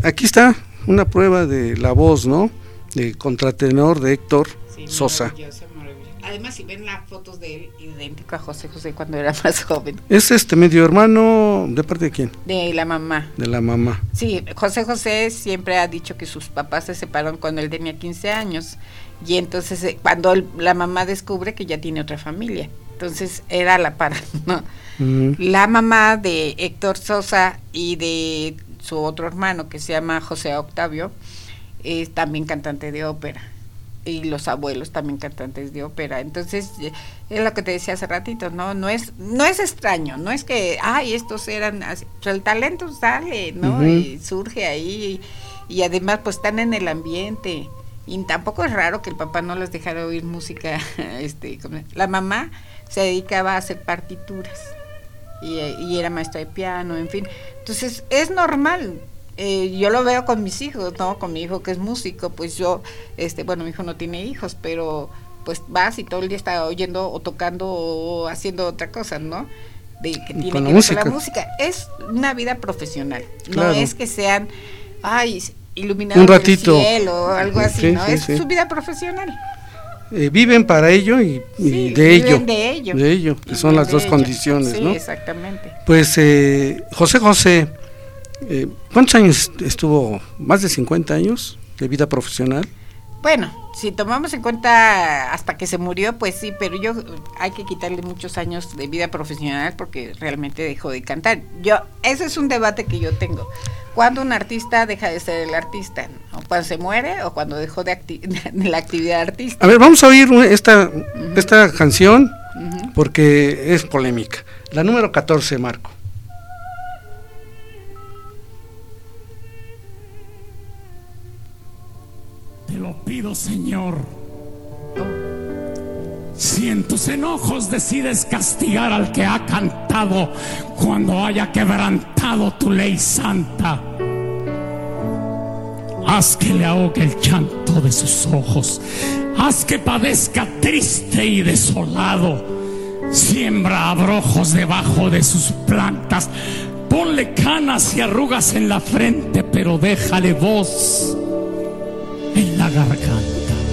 aquí está una prueba de la voz, ¿no? De contratenor de Héctor sí, Sosa. Maravilloso, maravilloso. Además, si ven las fotos de él, idéntico a José José cuando era más joven. ¿Es este medio hermano de parte de quién? De la mamá. De la mamá. Sí, José José siempre ha dicho que sus papás se separaron cuando él tenía quince años. Y entonces, eh, cuando él, la mamá descubre que ya tiene otra familia. Entonces, era la para, ¿no? Uh-huh. La mamá de Héctor Sosa y de su otro hermano, que se llama José Octavio, es también cantante de ópera. Y los abuelos también cantantes de ópera. Entonces, es lo que te decía hace ratito, ¿no? No es no es extraño, no es que, ay, estos eran así. Pues el talento sale, ¿no? Uh-huh. Y surge ahí. Y, y además, pues están en el ambiente. Y tampoco es raro que el papá no les dejara oír música. este La mamá se dedicaba a hacer partituras. Y, y era maestra de piano, en fin. Entonces, es normal. Eh, yo lo veo con mis hijos, ¿no? Con mi hijo que es músico, pues yo, este, bueno, mi hijo no tiene hijos, pero pues vas y todo el día está oyendo o tocando o haciendo otra cosa, ¿no? De que tiene con que la ver con la música. música. Es una vida profesional, claro. No es que sean, ay, iluminados un ratito del cielo o algo así, sí, ¿no? Sí, es sí. su vida profesional. Eh, viven para ello y, y Sí, de ello, de ello, de ello, que son las dos ello. condiciones, sí, ¿no? Exactamente. Pues eh, José José, eh, ¿cuántos años estuvo? ¿Más de cincuenta años de vida profesional? Bueno, si tomamos en cuenta hasta que se murió, pues sí, pero yo hay que quitarle muchos años de vida profesional porque realmente dejó de cantar. Yo, ese es un debate que yo tengo. ¿Cuándo un artista deja de ser el artista? ¿O cuando se muere o cuando dejó de, acti- de la actividad artística? A ver, vamos a oír esta, uh-huh. esta canción uh-huh. porque es polémica. La número catorce, Marco. Te lo pido, Señor. Si en tus enojos decides castigar al que ha cantado cuando haya quebrantado tu ley santa, haz que le ahogue el llanto de sus ojos, haz que padezca triste y desolado, siembra abrojos debajo de sus plantas, ponle canas y arrugas en la frente, pero déjale voz en la garganta.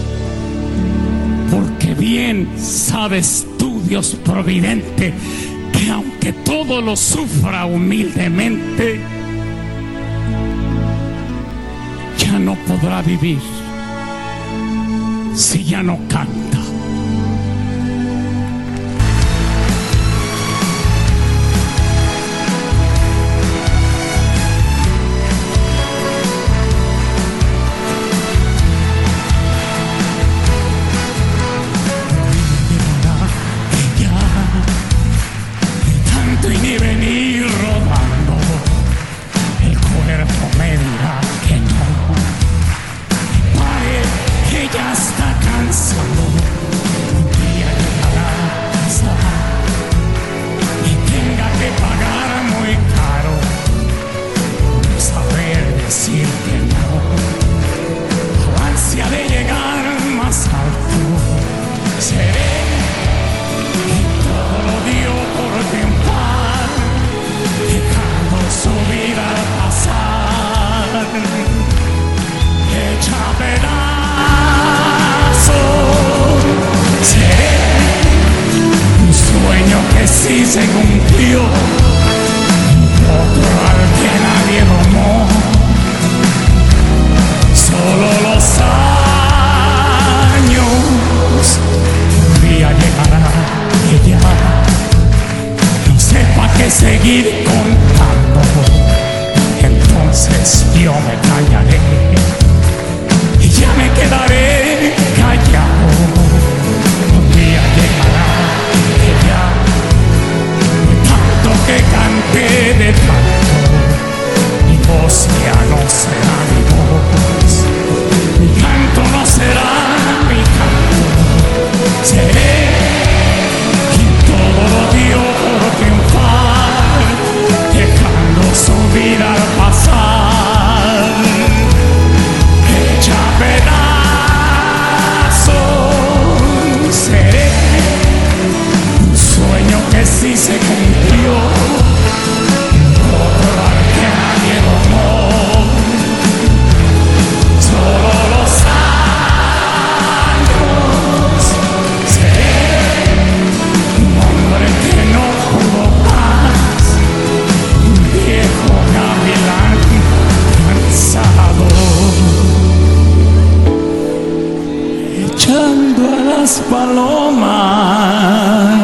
Porque bien sabes tú, Dios providente, que aunque todo lo sufra humildemente, ya no podrá vivir si ya no canta. Sí se cumplió, otro al que nadie domó, solo los años, un día llegará que ya no sepa qué seguir contando, entonces yo me callaré y ya me quedaré callado, un día llegará que ya que canté de tanto, mi voz ya no será mi voz, mi canto no será mi canto, seré quien todo lo dio por triunfar, escuchando a las palomas.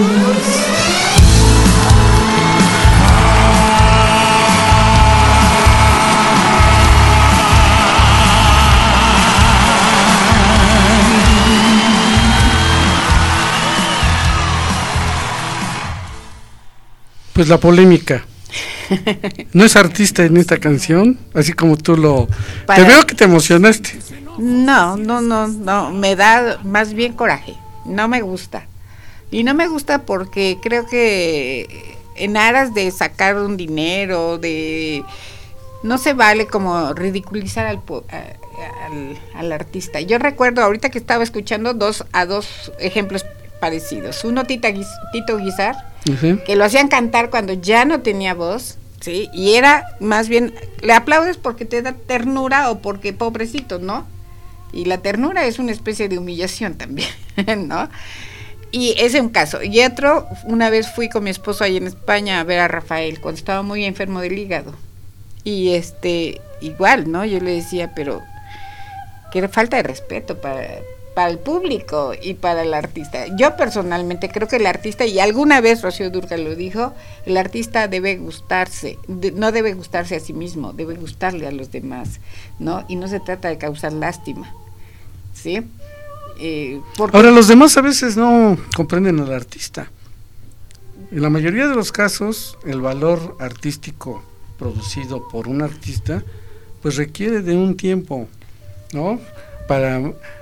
Pues la polémica. No es artista en esta canción, así como tú lo... Para... Te veo que te emocionaste. No, no, no, no, me da más bien coraje, no me gusta. Y no me gusta porque creo que en aras de sacar un dinero, de... No se vale como ridiculizar al, al, al artista. Yo recuerdo ahorita que estaba escuchando dos a dos ejemplos parecidos. Uno, Tita, Tito Guizar, uh-huh. que lo hacían cantar cuando ya no tenía voz, ¿sí? Y era más bien, le aplaudes porque te da ternura o porque pobrecito, ¿no? Y la ternura es una especie de humillación también, ¿no? Y ese es un caso. Y otro, una vez fui con mi esposo ahí en España a ver a Rafael cuando estaba muy enfermo del hígado. Y este, igual, ¿no? Yo le decía, pero qué falta de respeto para... para el público y para el artista. Yo personalmente creo que el artista, y alguna vez Rocío Dúrcal lo dijo, el artista debe gustarse, de, no debe gustarse a sí mismo, debe gustarle a los demás, ¿no? Y no se trata de causar lástima, ¿sí? Eh, porque... Ahora, los demás a veces no comprenden al artista. En la mayoría de los casos, el valor artístico producido por un artista, pues requiere de un tiempo, ¿no? Para...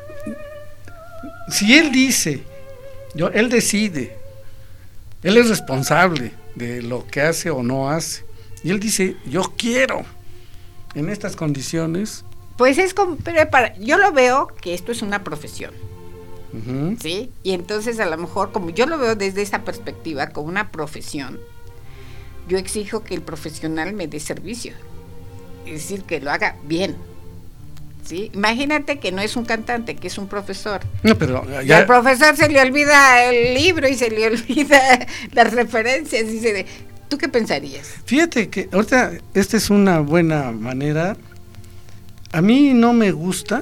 Si él dice, yo, él decide, él es responsable de lo que hace o no hace, y él dice, yo quiero, en estas condiciones. Pues es como, pero para, yo lo veo que esto es una profesión, uh-huh. ¿sí? Y entonces a lo mejor, como yo lo veo desde esa perspectiva, como una profesión, yo exijo que el profesional me dé servicio, es decir, que lo haga bien. ¿Sí? Imagínate que no es un cantante, que es un profesor. No, pero ya... Y al profesor se le olvida el libro y se le olvida las referencias. Y se... ¿Tú qué pensarías? Fíjate que ahorita esta es una buena manera. A mí no me gusta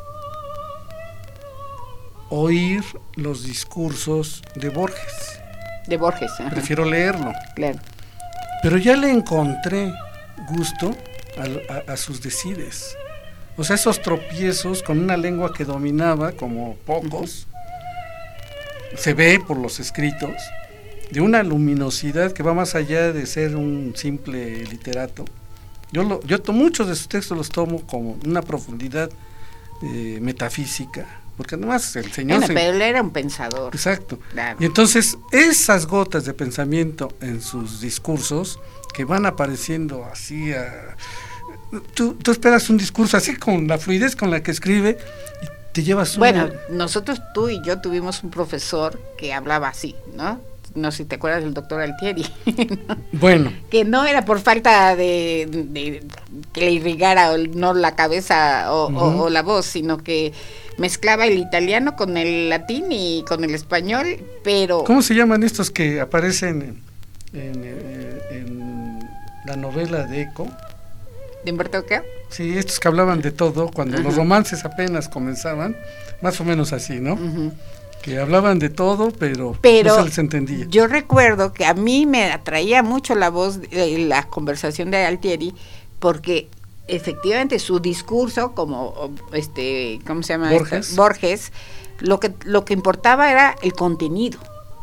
oír los discursos de Borges. De Borges, ajá. Prefiero leerlo. Claro. Pero ya le encontré gusto a, a, a sus decides. O sea, esos tropiezos con una lengua que dominaba como pocos, uh-huh. se ve por los escritos, de una luminosidad que va más allá de ser un simple literato. Yo, lo, yo to, muchos de sus textos los tomo como una profundidad eh, metafísica, porque además el señor... Bueno, se, pero él era un pensador. Exacto. Claro. Y entonces esas gotas de pensamiento en sus discursos que van apareciendo así a... Tú, tú esperas un discurso así con la fluidez con la que escribe y te llevas una... Bueno, nosotros, tú y yo tuvimos un profesor que hablaba así, ¿no? No sé si te acuerdas del doctor Altieri, ¿no? Bueno. Que no era por falta de, de que le irrigara o no la cabeza o, uh-huh. o, o la voz, sino que mezclaba el italiano con el latín y con el español, pero... ¿Cómo se llaman estos que aparecen en, en, en, en la novela de Eco? ¿De Humberto Eco? Sí, estos que hablaban de todo, cuando uh-huh. los romances apenas comenzaban, más o menos así, ¿no? Uh-huh. Que hablaban de todo, pero, pero no se les entendía. Yo recuerdo que a mí me atraía mucho la voz, eh, la conversación de Altieri, porque efectivamente su discurso, como este, ¿cómo se llama? Borges. Esto? Borges, lo que lo que importaba era el contenido,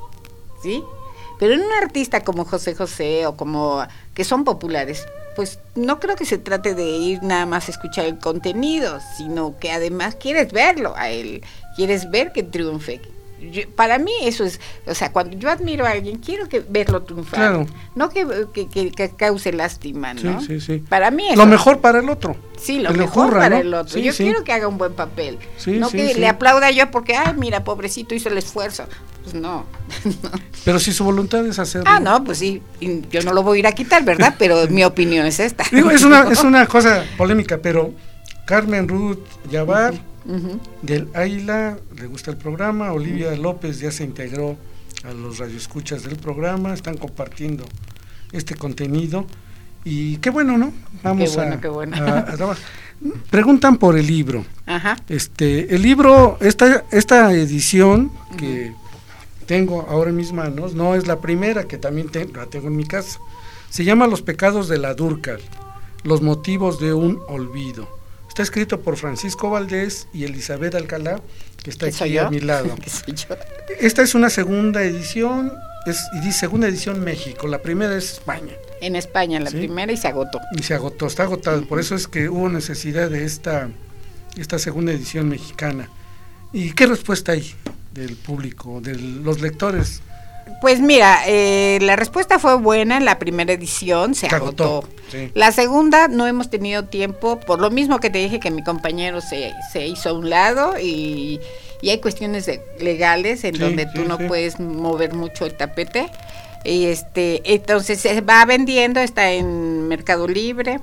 ¿sí? Pero en un artista como José José o como que son populares, pues no creo que se trate de ir nada más a escuchar el contenido, sino que además quieres verlo a él, quieres ver que triunfe. Yo, para mí eso es, o sea, cuando yo admiro a alguien, quiero que verlo triunfar, claro. no que, que, que, que cause lástima, ¿no? Sí, sí, sí. Para mí eso, lo mejor para el otro. Sí, lo mejor ocurra, para ¿no? el otro. Sí, yo sí. quiero que haga un buen papel, sí, no sí, que sí. le aplauda yo porque, ay, mira, pobrecito, hizo el esfuerzo. Pues no. Pero si su voluntad es hacerlo. Ah, no, pues sí, yo no lo voy a ir a quitar, ¿verdad? Pero mi opinión es esta. Digo, es una, es una cosa polémica, pero Carmen Ruth Yavar, uh-huh. del Águila, le gusta el programa. Olivia López ya se integró a los radioescuchas del programa, están compartiendo este contenido y qué bueno, ¿no? Vamos qué bueno, a, qué bueno. a, a trabajar. Preguntan por el libro. Ajá. Este, el libro, esta, esta edición que uh-huh. tengo ahora en mis manos, no es la primera, que también te, la tengo en mi casa. Se llama Los pecados de la Dúrcal, los motivos de un olvido. Está escrito por Francisco Valdés y Elizabeth Alcalá, que está aquí a mi lado. Esta es una segunda edición, es y dice segunda edición México, la primera es España. En España, la ¿sí? primera, y se agotó. Y se agotó, está agotado, uh-huh. por eso es que hubo necesidad de esta, esta segunda edición mexicana. ¿Y qué respuesta hay del público, de los lectores? Pues mira, eh, la respuesta fue buena en la primera edición, se, se agotó. agotó. Sí. La segunda no hemos tenido tiempo, por lo mismo que te dije que mi compañero se, se hizo a un lado y, y hay cuestiones de, legales en sí, donde tú sí, no sí. puedes mover mucho el tapete. Y este, entonces se va vendiendo, está en Mercado Libre,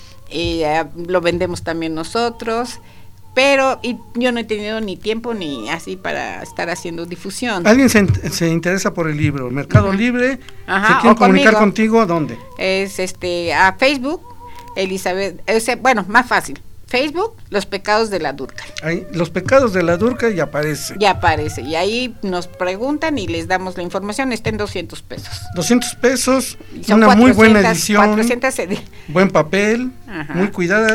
y uh, lo vendemos también nosotros, pero y yo no he tenido ni tiempo ni así para estar haciendo difusión. ¿Alguien se, se interesa por el libro? Mercado uh-huh. Libre, Ajá, ¿se quieren comunicar conmigo? contigo? ¿Dónde? Es este a Facebook, Elizabeth, ese, bueno, más fácil. Facebook, Los pecados de la Dúrcal. Ahí, Los pecados de la Dúrcal, y aparece. Ya aparece, y ahí nos preguntan y les damos la información, está en doscientos pesos. doscientos pesos, una muy buena edición, cuatrocientos buen papel, Ajá. muy cuidada.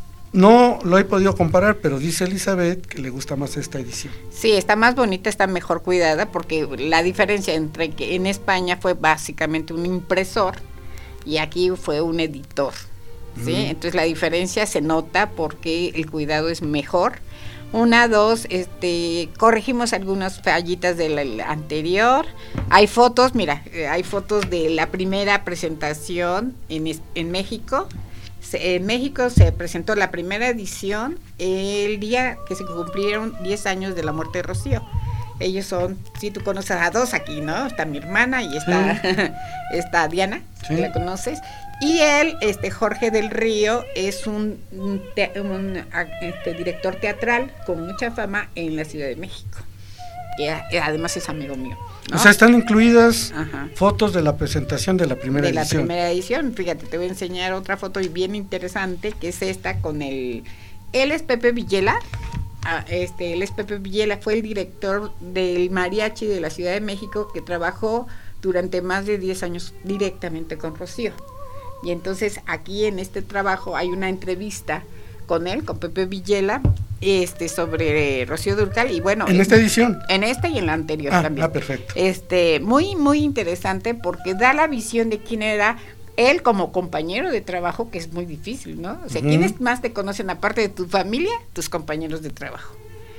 No lo he podido comparar, pero dice Elizabeth que le gusta más esta edición. Sí, está más bonita, está mejor cuidada, porque la diferencia entre que en España fue básicamente un impresor y aquí fue un editor. ¿Sí? Mm. Entonces la diferencia se nota porque el cuidado es mejor. Una, dos, este, corregimos algunas fallitas del anterior. Hay fotos, mira, hay fotos de la primera presentación en, en México. Se, en México se presentó la primera edición el día que se cumplieron diez años de la muerte de Rocío. Ellos son, si tú conoces a dos aquí, ¿no? Está mi hermana y está, sí. está Diana, sí. ¿la conoces? Y él, este Jorge del Río, es un, un, te, un este, director teatral con mucha fama en la Ciudad de México. Y además es amigo mío, ¿no? O sea, están incluidas Ajá. fotos de la presentación de la primera de edición. De la primera edición, fíjate, te voy a enseñar otra foto bien interesante, que es esta con el... Él es Pepe Villela, este, él es Pepe Villela, fue el director del mariachi de la Ciudad de México, que trabajó durante más de diez años directamente con Rocío. Y entonces aquí en este trabajo hay una entrevista con él, con Pepe Villela, este, sobre Rocío Dúrcal, y bueno. ¿En en, esta edición? En esta y en la anterior ah, también. Ah, perfecto. Este, muy, muy interesante porque da la visión de quién era él como compañero de trabajo, que es muy difícil, ¿no? O sea, uh-huh. ¿quiénes más te conocen aparte de tu familia? Tus compañeros de trabajo.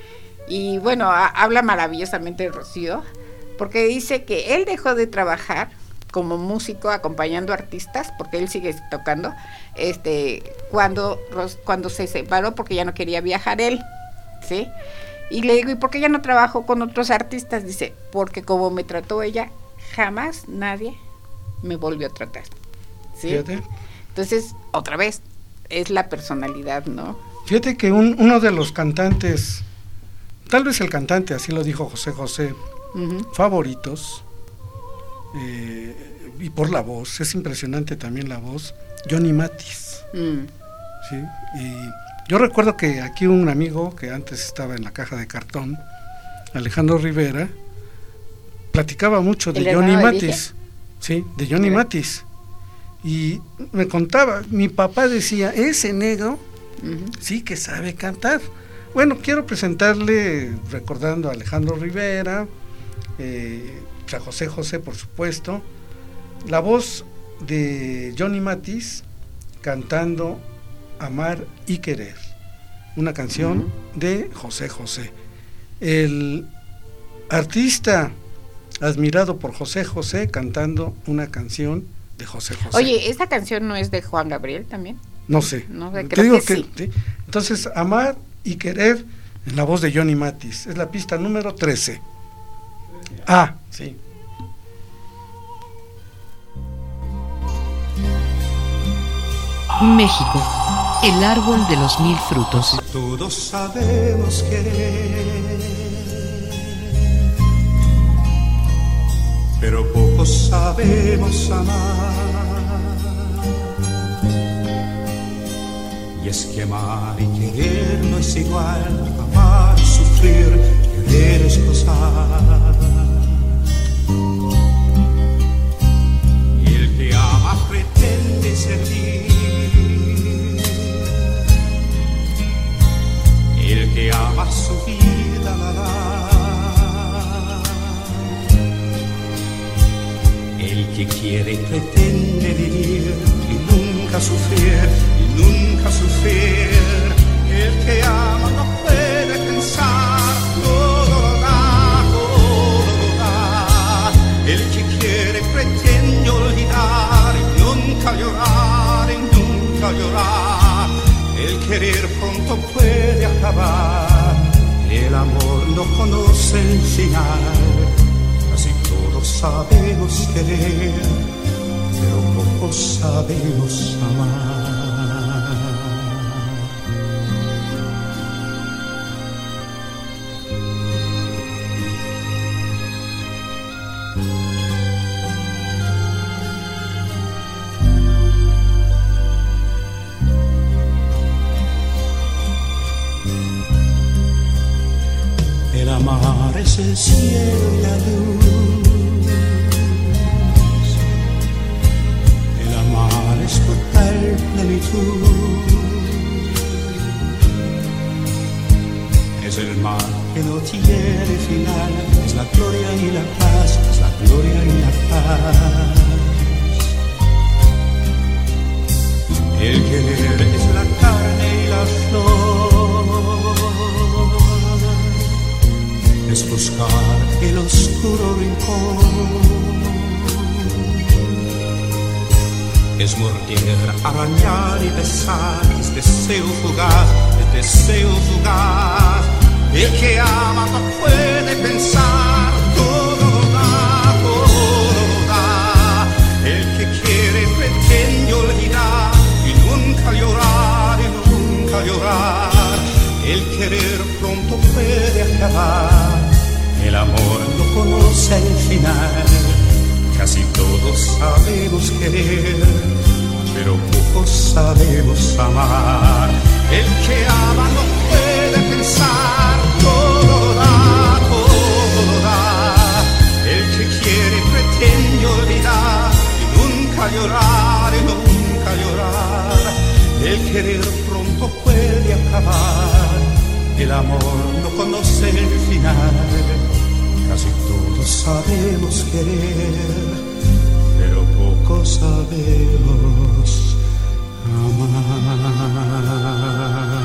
Y bueno, a, habla maravillosamente de Rocío, porque dice que él dejó de trabajar como músico acompañando artistas, porque él sigue tocando, este, cuando, cuando se separó porque ya no quería viajar él, ¿sí? Y le digo, ¿y por qué ya no trabajo con otros artistas? Dice, porque como me trató ella, jamás nadie me volvió a tratar, ¿sí? Fíjate. Entonces, otra vez, es la personalidad, ¿no? Fíjate que un, uno de los cantantes, tal vez el cantante, así lo dijo José José, uh-huh. favoritos, Eh, y por la voz, es impresionante también la voz, Johnny Mathis. Mm. ¿Sí? Y yo recuerdo que aquí un amigo que antes estaba en la caja de cartón, Alejandro Rivera, platicaba mucho de Johnny Mathis, sí, de Johnny Mira. Mathis, y me contaba, mi papá decía, ese negro uh-huh. sí que sabe cantar. Bueno, quiero presentarle, recordando a Alejandro Rivera, eh, a José José, por supuesto, la voz de Johnny Mathis cantando Amar y Querer, una canción uh-huh. de José José. El artista admirado por José José cantando una canción de José José. Oye, ¿esta canción no es de Juan Gabriel también? No sé. No, creo Te digo que, que sí. ¿sí? Entonces, Amar y Querer en la voz de Johnny Mathis, es la pista número trece. Ah, sí. México, el árbol de los mil frutos. Todos sabemos querer, pero pocos sabemos amar. Y es que amar y querer no es igual, amar y sufrir, querer es gozar. El que ama pretende servir, el que ama su vida la da. El que quiere pretende vivir y nunca sufrir, y nunca sufrir. El que ama no puede pensar, todo lo da, todo lo da. El que quiere pretende olvidar y nunca llorar, y nunca llorar. El querer pronto puede acabar, el amor no conoce el final. Casi todos sabemos querer, pero pocos sabemos amar. El amar es el cielo y la luz, el amar es total plenitud, es el mar que no tiene final, es la gloria y la paz, es la gloria y la paz. El querer es la carne y la flor, es buscar el oscuro rincón, es morder, arañar y besar, es deseo fugaz, es deseo fugaz. El que ama no puede pensar, todo lo da, todo lo da. El que quiere pretende olvidar y nunca llorar, y nunca llorar. El querer pronto puede acabar, el amor no conoce el final. Casi todos sabemos querer, pero pocos sabemos amar. El que ama no puede pensar, todo lo da, todo lo da. El que quiere pretende olvidar y nunca llorar, y nunca llorar. El querer pronto puede acabar, el amor no conoce el final. Casi todos sabemos querer, pero pocos sabemos amar.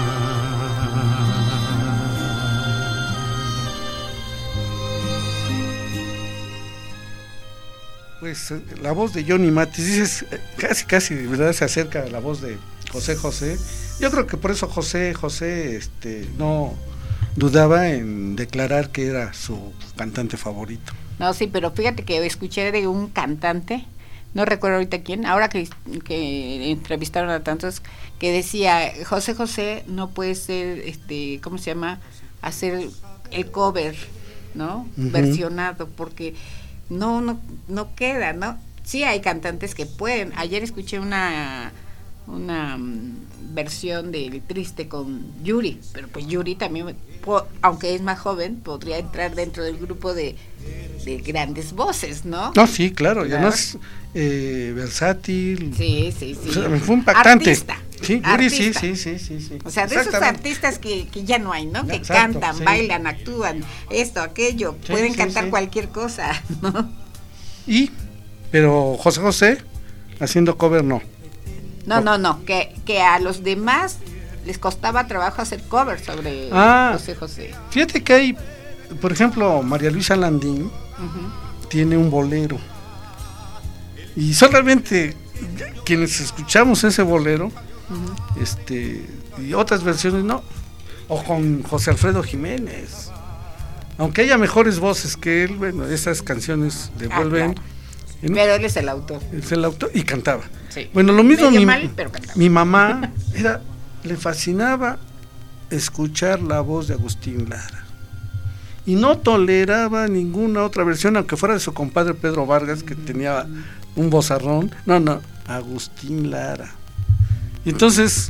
Pues la voz de Johnny Mathis, dices, casi casi de verdad se acerca a la voz de José José. Yo creo que por eso José José este no dudaba en declarar que era su cantante favorito. No, sí, pero fíjate que escuché de un cantante, no recuerdo ahorita quién, ahora que, que entrevistaron a tantos, que decía, José José no puede ser, este, ¿cómo se llama? Hacer el cover, ¿no? Uh-huh. Versionado, porque no, no, no queda, ¿no? Sí hay cantantes que pueden. Ayer escuché una una um, versión de El Triste con Yuri, pero pues Yuri también, po, aunque es más joven, podría entrar dentro del grupo de, de grandes voces, ¿no? No, sí, claro, y además eh, versátil. Sí, sí, sí. O sea, fue impactante. Artista. Sí, Yuri, sí, sí, sí, sí, sí. O sea, de esos artistas que, que ya no hay, ¿no? Que Exacto, cantan, sí. bailan, actúan, esto, aquello, sí, pueden sí, cantar sí. cualquier cosa, ¿no? Y, pero José José, haciendo cover, no. No, no, no, que, que a los demás les costaba trabajo hacer cover sobre ah, José José. Fíjate que hay, por ejemplo, María Luisa Landín uh-huh. tiene un bolero. Y solamente quienes escuchamos ese bolero, uh-huh. este y otras versiones no. O con José Alfredo Jiménez. Aunque haya mejores voces que él, bueno, esas canciones devuelven. Ah, claro. ¿no? Pero él es el autor. Es el autor y cantaba. Sí. Bueno, lo mismo mi, mal, pero mi mamá era, le fascinaba escuchar la voz de Agustín Lara. Y no toleraba ninguna otra versión, aunque fuera de su compadre Pedro Vargas, que tenía un vozarrón. No, no, Agustín Lara. Y entonces,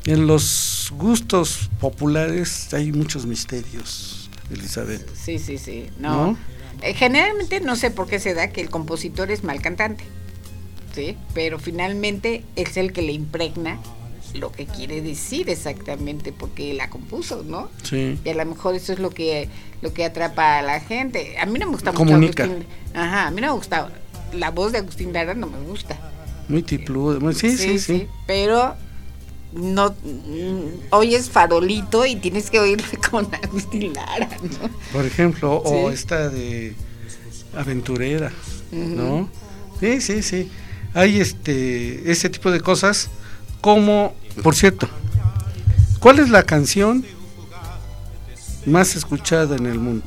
en los gustos populares hay muchos misterios, Elizabeth. Sí, sí, sí. No. ¿No? Eh, generalmente no sé por qué se da que el compositor es mal cantante, ¿sí? Pero finalmente es el que le impregna lo que quiere decir exactamente, porque la compuso, ¿no? Sí. Y a lo mejor eso es lo que lo que atrapa a la gente. A mí no me gusta Comunica. mucho Agustín. Ajá, a mí no me gusta. La voz de Agustín Lara no me gusta. Muy tipludo. Sí, sí, sí, sí. sí. Pero no mm, oyes Farolito y tienes que oírlo con Agustín Lara, ¿no? Por ejemplo, ¿Sí? o esta de Aventurera, uh-huh. ¿no? Sí, sí, sí. Hay este ese tipo de cosas. Como, por cierto, ¿cuál es la canción más escuchada en el mundo?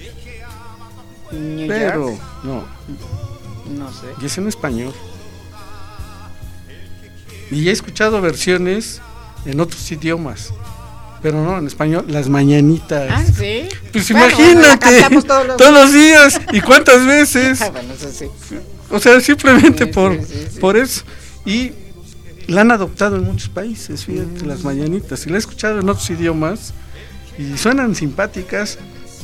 New Pero, York. no. No sé. Y es en español. Y he escuchado versiones en otros idiomas, pero no, en español, Las Mañanitas. Ah, ¿sí? Pues bueno, imagínate, bueno, todos, los... todos los días, ¿y cuántas veces? Bueno, eso sí. O sea, simplemente sí, por, sí, sí, sí. por eso. Y la han adoptado en muchos países, fíjate, mm. Las Mañanitas, y la he escuchado en otros idiomas y suenan simpáticas,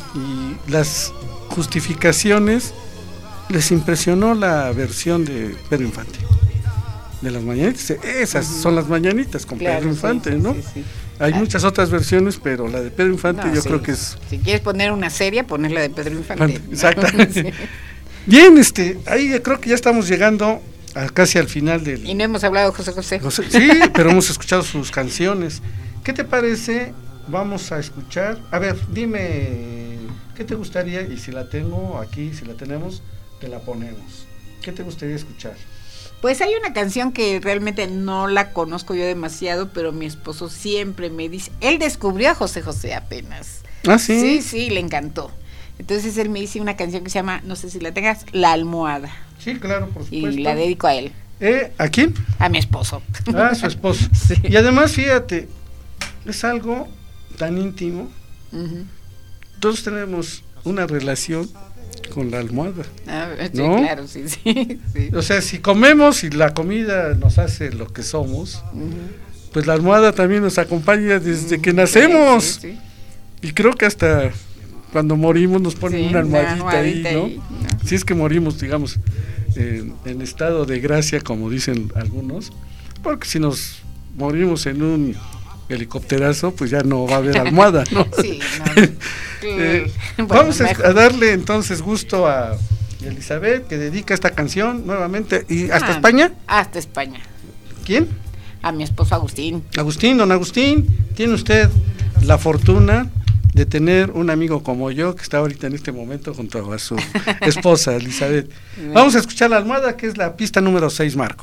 y las justificaciones, les impresionó la versión de Pedro Infante de Las Mañanitas. Esas uh-huh. son Las Mañanitas con claro, Pedro Infante, sí, ¿no? Sí, sí. Hay claro. muchas otras versiones, pero la de Pedro Infante no, yo sí. creo que es... Si quieres poner una serie, poner la de Pedro Infante. Exactamente. Sí. Bien, este, ahí creo que ya estamos llegando a casi al final del... Y no hemos hablado de José José. José sí, pero hemos escuchado sus canciones. ¿Qué te parece? Vamos a escuchar. A ver, dime, ¿qué te gustaría? Y si la tengo aquí, si la tenemos, te la ponemos. ¿Qué te gustaría escuchar? Pues hay una canción que realmente no la conozco yo demasiado, pero mi esposo siempre me dice, él descubrió a José José apenas. ¿Ah, sí? Sí, sí, le encantó. Entonces él me dice una canción que se llama, no sé si la tengas, La Almohada. Sí, claro, por supuesto. Y la dedico a él. ¿Eh? ¿A quién? A mi esposo. Ah, su esposo. Sí. Y además, fíjate, es algo tan íntimo. Uh-huh. Todos tenemos una relación con la almohada. Ah, sí, ¿no? Claro, sí, sí, sí. O sea, si comemos y la comida nos hace lo que somos, uh-huh. pues la almohada también nos acompaña desde uh-huh. que nacemos. Sí, sí, sí. Y creo que hasta cuando morimos nos ponen sí, una almohadita, una almohadita ahí, ¿no? Ahí, ¿no? Si es que morimos, digamos, en, en estado de gracia, como dicen algunos, porque si nos morimos en un helicópterazo, pues ya no va a haber almohada, ¿no? Sí, no. eh, bueno, vamos a, a darle entonces gusto a Elizabeth, que dedica esta canción nuevamente. ¿Y hasta ah, España? Hasta España. ¿Quién? A mi esposo Agustín. Agustín, don Agustín, tiene usted la fortuna de tener un amigo como yo, que está ahorita en este momento junto a su esposa, Elizabeth. Vamos a escuchar La Almohada, que es la pista número seis, Marco.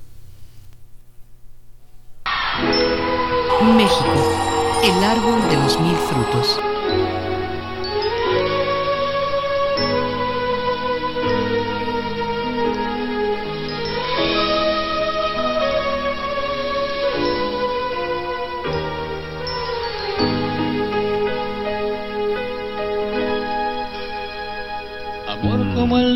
México, el árbol de los mil frutos. Amor como el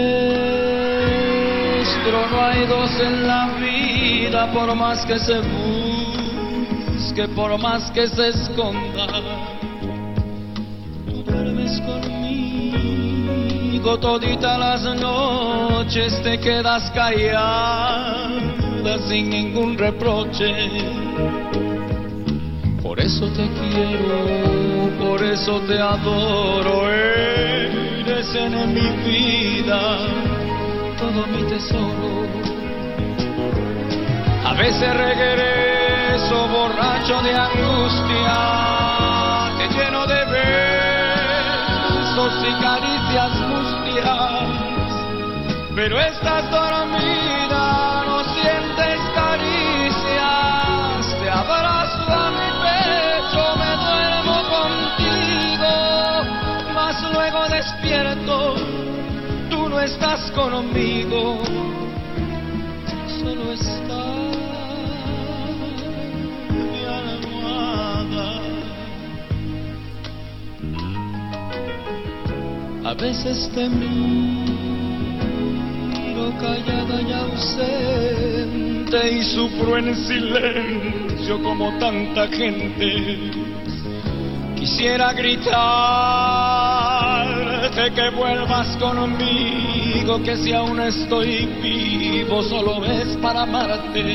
nuestro, no hay dos en la vida, por más que se busque, por más que se esconda. Tú duermes conmigo todita las noches, te quedas callada sin ningún reproche. Por eso te quiero, por eso te adoro, eres en mi vida todo mi tesoro. A veces regreso borracho de angustia, te lleno de besos y caricias mustias, pero estás dormida, no sientes caricias, te abrazo a mi pecho, me duermo contigo, mas luego despierto, tú no estás conmigo, solo estás mi almohada. A veces te miro callada y ausente, mente y sufro en silencio como tanta gente. Quisiera gritarte que vuelvas conmigo, que si aún estoy vivo solo es para amarte.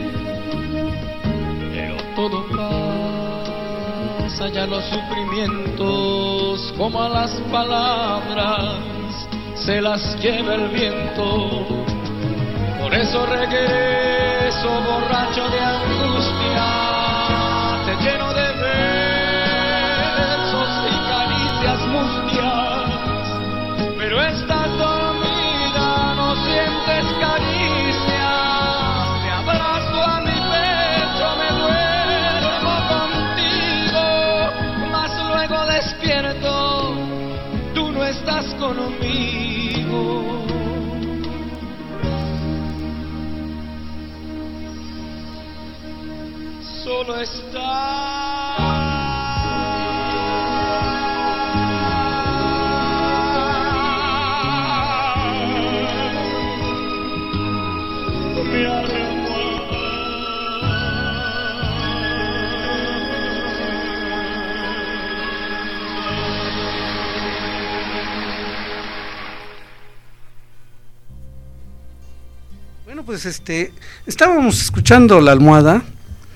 Pero todo pasa, ya los sufrimientos como a las palabras se las lleva el viento. Por eso regreso borracho de angustia, te lleno de besos y caricias mustias, pero estás dormida, no sientes caricias. Te abrazo a mi pecho, me duermo contigo, mas luego despierto, tú no estás conmigo. Solo está mi almohada. Bueno, pues este, estábamos escuchando La Almohada.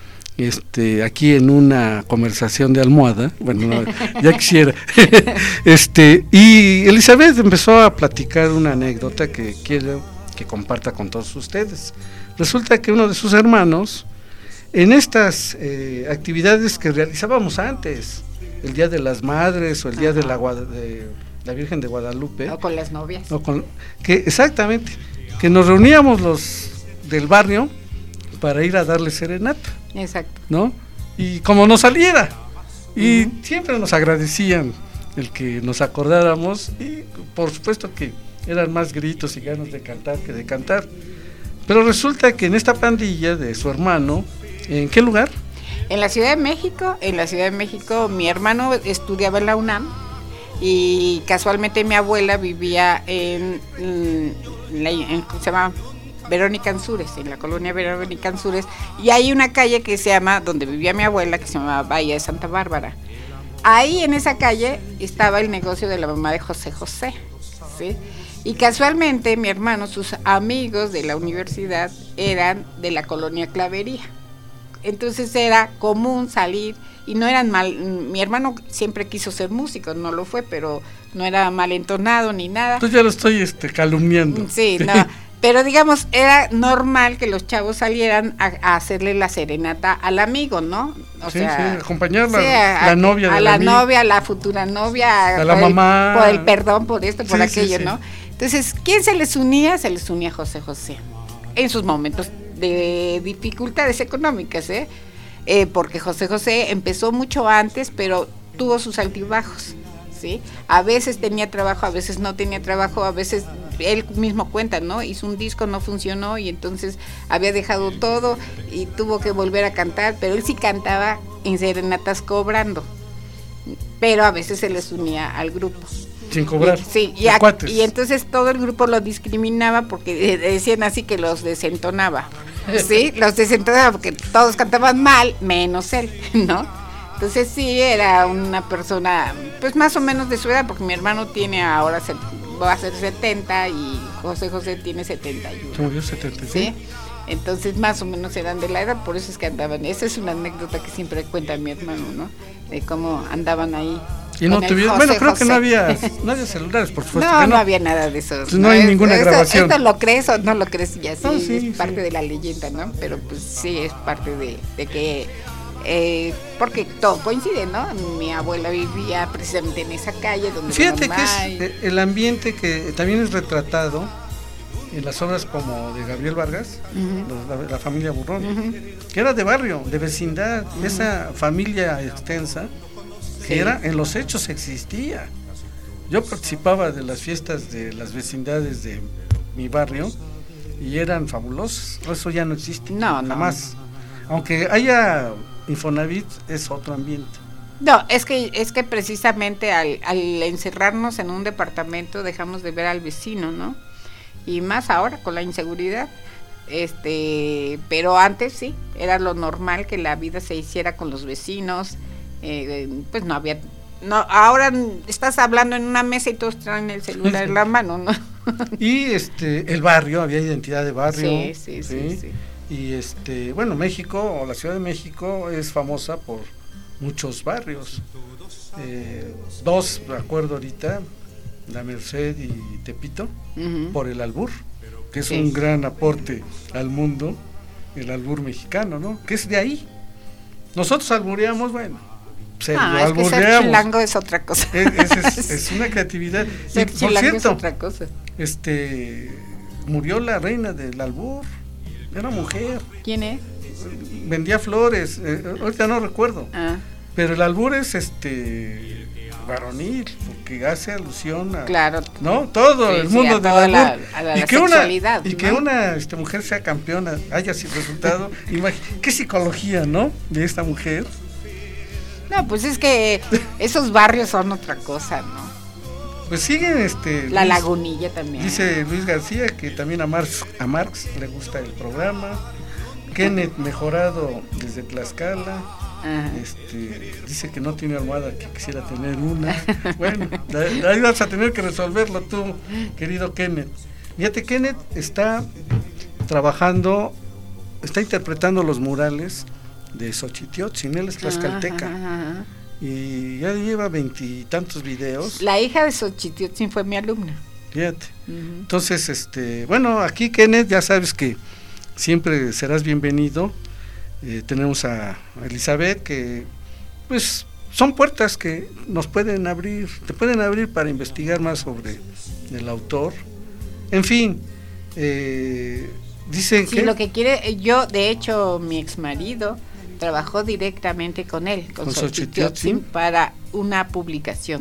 Este, aquí en una conversación de almohada, bueno, no, ya quisiera, este, y Elizabeth empezó a platicar una anécdota que quiero que comparta con todos ustedes. Resulta que uno de sus hermanos, en estas eh, actividades que realizábamos antes, el Día de las Madres o el Día de la, de la Virgen de Guadalupe, o con las novias, o con, que exactamente, que nos reuníamos los del barrio para ir a darle serenata. Exacto. ¿No? Y como nos saliera. Y uh-huh. siempre nos agradecían el que nos acordáramos, y por supuesto que eran más gritos y ganas de cantar que de cantar. Pero resulta que en esta pandilla de su hermano, ¿en qué lugar? En la Ciudad de México. En la Ciudad de México mi hermano estudiaba en la UNAM y casualmente mi abuela vivía en, en, la, en ¿cómo se llama? Verónica Ansúrez, en la colonia Verónica Ansúrez, y hay una calle que se llama, donde vivía mi abuela, que se llama Bahía de Santa Bárbara. Ahí en esa calle estaba el negocio de la mamá de José José, ¿sí? Y casualmente mi hermano, sus amigos de la universidad eran de la colonia Clavería. Entonces era común salir, y no eran mal, mi hermano siempre quiso ser músico, no lo fue, pero no era malentonado ni nada. Entonces ya lo estoy este, calumniando. Sí, no. Pero digamos, era normal que los chavos salieran a, a hacerle la serenata al amigo, ¿no? O sí, sea, sí, acompañarla, sí, a, la novia. A de la, la novia, a la futura novia. A la mamá. El, por el perdón, por esto, por sí, aquello, sí, sí. ¿no? Entonces, ¿quién se les unía? Se les unía José José. En sus momentos de dificultades económicas, ¿eh? eh porque José José empezó mucho antes, pero tuvo sus altibajos, ¿sí? A veces tenía trabajo, a veces no tenía trabajo, a veces él mismo cuenta, ¿no? Hizo un disco, no funcionó y entonces había dejado todo y tuvo que volver a cantar, pero él sí cantaba en serenatas cobrando, pero a veces se les unía al grupo. Sin cobrar. Y, sí, y, a, y entonces todo el grupo lo discriminaba porque decían así que los desentonaba, ¿sí? Los desentonaba porque todos cantaban mal, menos él, ¿no? Entonces sí, era una persona, pues más o menos de su edad, porque mi hermano tiene ahora, va a ser setenta y José José tiene setenta y uno. Como yo, setenta, ¿sí? ¿Sí? Entonces más o menos eran de la edad, por eso es que andaban. Esa es una anécdota que siempre cuenta mi hermano, ¿no? De cómo andaban ahí. Y no tuvieron, bueno, creo José. que no había, no había celulares, por supuesto. No, no, no había nada de eso. Pues no, no hay es, ninguna esto, grabación. Esto lo crees o no lo crees, ya sí, no, sí es sí. parte de la leyenda, ¿no? Pero pues sí, es parte de, de que, eh, porque todo coincide, ¿no? Mi abuela vivía precisamente en esa calle donde Fíjate mamá que es y... el ambiente que también es retratado en las obras como de Gabriel Vargas, uh-huh. la, la familia Burrón, uh-huh. que era de barrio, de vecindad, uh-huh. esa familia extensa, que sí. era, en los hechos existía. Yo participaba de las fiestas de las vecindades de mi barrio y eran fabulosas. Eso ya no existe, no, no jamás. Aunque haya Infonavit, es otro ambiente. No, es que es que precisamente al, al encerrarnos en un departamento dejamos de ver al vecino, ¿no? Y más ahora con la inseguridad. este, pero antes sí, era lo normal que la vida se hiciera con los vecinos, eh, pues no había, no, ahora estás hablando en una mesa y todos traen el celular en la mano, ¿no? Y este, el barrio, había identidad de barrio. Sí, sí, sí, sí, sí. Y este, bueno, México, o la Ciudad de México, es famosa por muchos barrios. Eh, dos, me acuerdo ahorita, La Merced y Tepito, uh-huh. por el albur, que es sí. un gran aporte al mundo, el albur mexicano, ¿no? Que es de ahí. Nosotros albureamos, bueno, se ah, lo es albureamos. Que ser chilango es otra cosa. Es, es, es, es una creatividad. Ser y, chilango por cierto, es otra cosa. Este, murió la reina del albur, era mujer. ¿Quién es? Vendía flores, eh, ahorita no recuerdo. Ah. Pero el albur es este varonil, porque hace alusión a claro, no todo sí, el sí, mundo del albur la, a la, y la que una y ¿no? que una este, mujer sea campeona, haya sido resultado. Qué psicología, ¿no? De esta mujer. No, pues es que esos barrios son otra cosa, ¿no? Pues siguen este la Luis, Lagunilla también. Dice Luis García que también a Marx a Marx le gusta el programa. Kenneth Mejorado desde Tlaxcala. Ajá. Este, dice que no tiene almohada, que quisiera tener una. Bueno, ahí vas a tener que resolverlo tú, querido Kenneth. Fíjate, Kenneth está trabajando, está interpretando los murales de Xochitiotzin, él es tlaxcalteca. Ajá, ajá. Y ya lleva veintitantos videos. La hija de Xochitiotzin fue mi alumna. Fíjate. Uh-huh. Entonces, este, bueno, aquí Kenneth, ya sabes que siempre serás bienvenido. Eh, tenemos a Elizabeth, que pues son puertas que nos pueden abrir, te pueden abrir para investigar más sobre el autor. En fin, eh, dicen sí, que lo que quiere, yo de hecho mi exmarido trabajó directamente con él, con, con Xochitiotzin, para una publicación.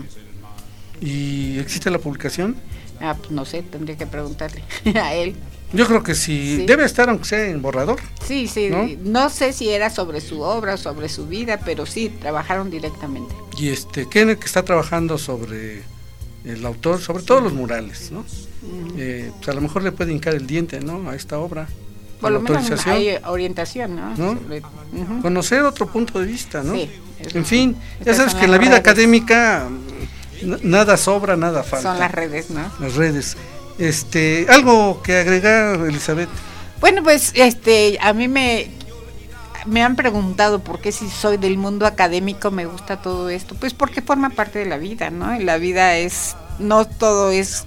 ¿Y existe la publicación? Ah, pues no sé, tendría que preguntarle a él. Yo creo que sí, sí, debe estar aunque sea en borrador. Sí, sí, ¿no? No sé si era sobre su obra o sobre su vida, pero sí, trabajaron directamente. Y este, Kenneth que está trabajando sobre el autor, sobre todos los murales, ¿no? Uh-huh. Eh, pues a lo mejor le puede hincar el diente, ¿no? A esta obra. Por lo menos hay orientación, ¿no? ¿No? Sobre, uh-huh. Conocer otro punto de vista, ¿no? Sí. En fin, ya sabes que en la vida redes. académica n- nada sobra, nada falta. Son las redes, ¿no? Las redes. Este, algo que agregar, Elizabeth. Bueno, pues este, a mí me me han preguntado por qué si soy del mundo académico me gusta todo esto. Pues porque forma parte de la vida, ¿no? Y la vida es, no todo es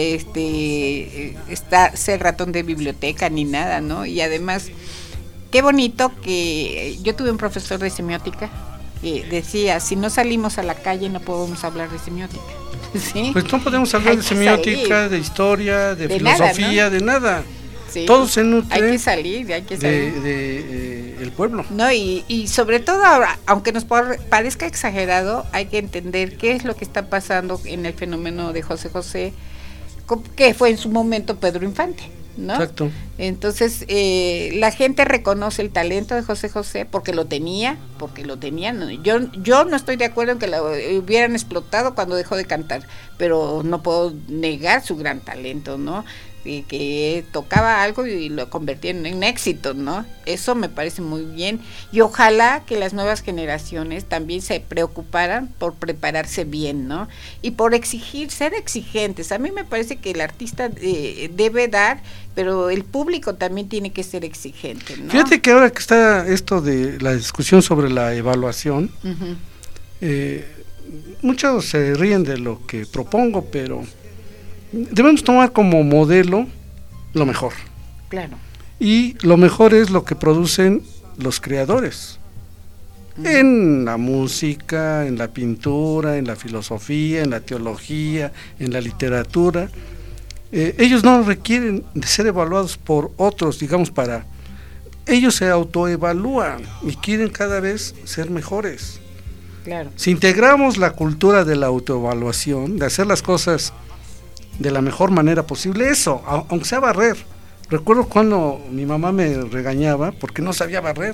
este está ser ratón de biblioteca ni nada, ¿no? Y además, qué bonito que yo tuve un profesor de semiótica que decía, si no salimos a la calle no podemos hablar de semiótica. ¿Sí? Pues no podemos hablar de semiótica, salir. de historia, de, de filosofía, nada, ¿no? de nada. Sí. Todo se nutre. Hay que salir, hay que salir. De, de eh, el pueblo. No, y, y sobre todo ahora, aunque nos parezca exagerado, hay que entender qué es lo que está pasando en el fenómeno de José José, que fue en su momento Pedro Infante, ¿no? Exacto. Entonces, eh, la gente reconoce el talento de José José porque lo tenía, porque lo tenían. Yo, yo no estoy de acuerdo en que lo hubieran explotado cuando dejó de cantar, pero no puedo negar su gran talento, ¿no? Y que tocaba algo y lo convertía en un éxito, ¿no? Eso me parece muy bien. Y ojalá que las nuevas generaciones también se preocuparan por prepararse bien, ¿no? Y por exigir, ser exigentes. A mí me parece que el artista eh, debe dar, pero el público también tiene que ser exigente, ¿no? Fíjate que ahora que está esto de la discusión sobre la evaluación, uh-huh. eh, muchos se ríen de lo que propongo, pero debemos tomar como modelo lo mejor. Claro. Y lo mejor es lo que producen los creadores. Uh-huh. En la música, en la pintura, en la filosofía, en la teología, en la literatura. Eh, ellos no requieren de ser evaluados por otros, digamos, para... Ellos se autoevalúan y quieren cada vez ser mejores. Claro. Si integramos la cultura de la autoevaluación, de hacer las cosas de la mejor manera posible, eso, aunque sea barrer. Recuerdo cuando mi mamá me regañaba porque no sabía barrer.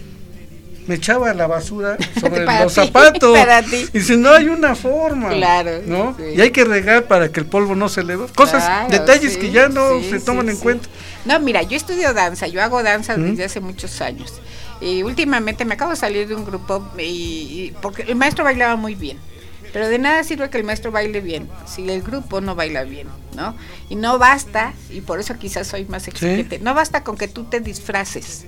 Me echaba la basura sobre los ti, zapatos. Y dice, no hay una forma. Claro. ¿No? Sí. Y hay que regar para que el polvo no se le... Cosas, claro, detalles sí, que ya no sí, se toman sí, en sí. cuenta. No, mira, yo estudio danza, yo hago danza ¿Mm? desde hace muchos años. Y últimamente me acabo de salir de un grupo y, y porque el maestro bailaba muy bien. Pero de nada sirve que el maestro baile bien si el grupo no baila bien, ¿no? Y no basta, y por eso quizás soy más exigente, ¿sí? No basta con que tú te disfraces.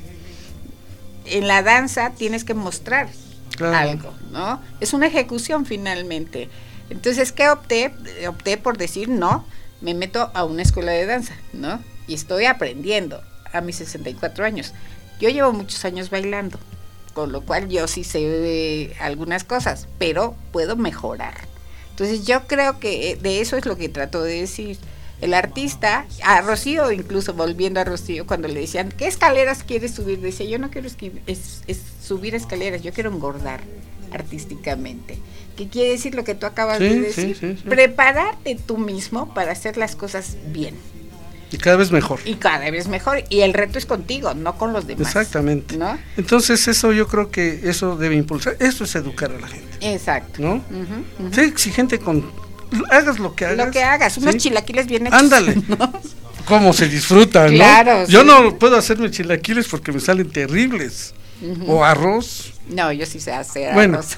En la danza tienes que mostrar claro. algo, ¿no? Es una ejecución finalmente. Entonces, ¿qué opté? Opté por decir, no, me meto a una escuela de danza, ¿no? Y estoy aprendiendo a mis sesenta y cuatro años. Yo llevo muchos años bailando, con lo cual yo sí sé de algunas cosas, pero puedo mejorar. Entonces yo creo que de eso es lo que trato de decir. El artista, a Rocío incluso, volviendo a Rocío, cuando le decían, ¿qué escaleras quieres subir? Decía, yo no quiero escribir, es, es subir escaleras, yo quiero engordar artísticamente. ¿Qué quiere decir lo que tú acabas sí, de decir? Sí, sí, sí. Prepararte tú mismo para hacer las cosas bien. Y cada vez mejor. Y cada vez mejor. Y el reto es contigo, no con los demás. Exactamente. ¿No? Entonces eso yo creo que eso debe impulsar. Eso es educar a la gente. Exacto. ¿No? Uh-huh, uh-huh. Sé exigente con... Hagas lo que hagas. Lo que hagas. Unos ¿sí? chilaquiles bien hechos. Ándale. ¿No? Cómo se disfruta, ¿no? Claro. Yo sí. no puedo hacerme chilaquiles porque me salen terribles. Uh-huh. O arroz. No, yo sí sé hacer bueno. arroz.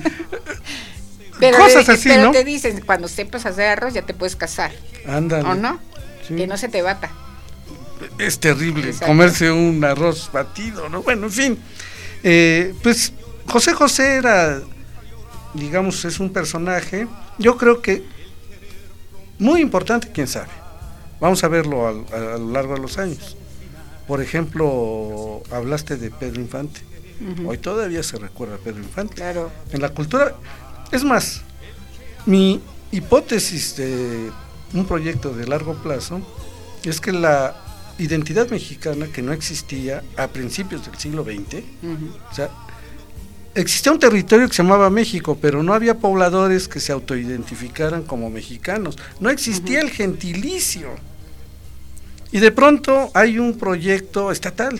pero cosas de, así, pero ¿no? te dicen, cuando sepas hacer arroz ya te puedes casar. Ándale. ¿O no? Sí. Que no se te bata. Es terrible Exacto. comerse un arroz batido, ¿no? Bueno, en fin. Eh, pues José José era, digamos, es un personaje, yo creo que muy importante, quién sabe. Vamos a verlo a, a, a lo largo de los años. Por ejemplo, hablaste de Pedro Infante. Uh-huh. Hoy todavía se recuerda a Pedro Infante. Claro. En la cultura, es más, mi hipótesis de un proyecto de largo plazo es que la identidad mexicana, que no existía a principios del siglo veinte, uh-huh. o sea, existía un territorio que se llamaba México, pero no había pobladores que se autoidentificaran como mexicanos, no existía uh-huh. el gentilicio, y de pronto hay un proyecto estatal,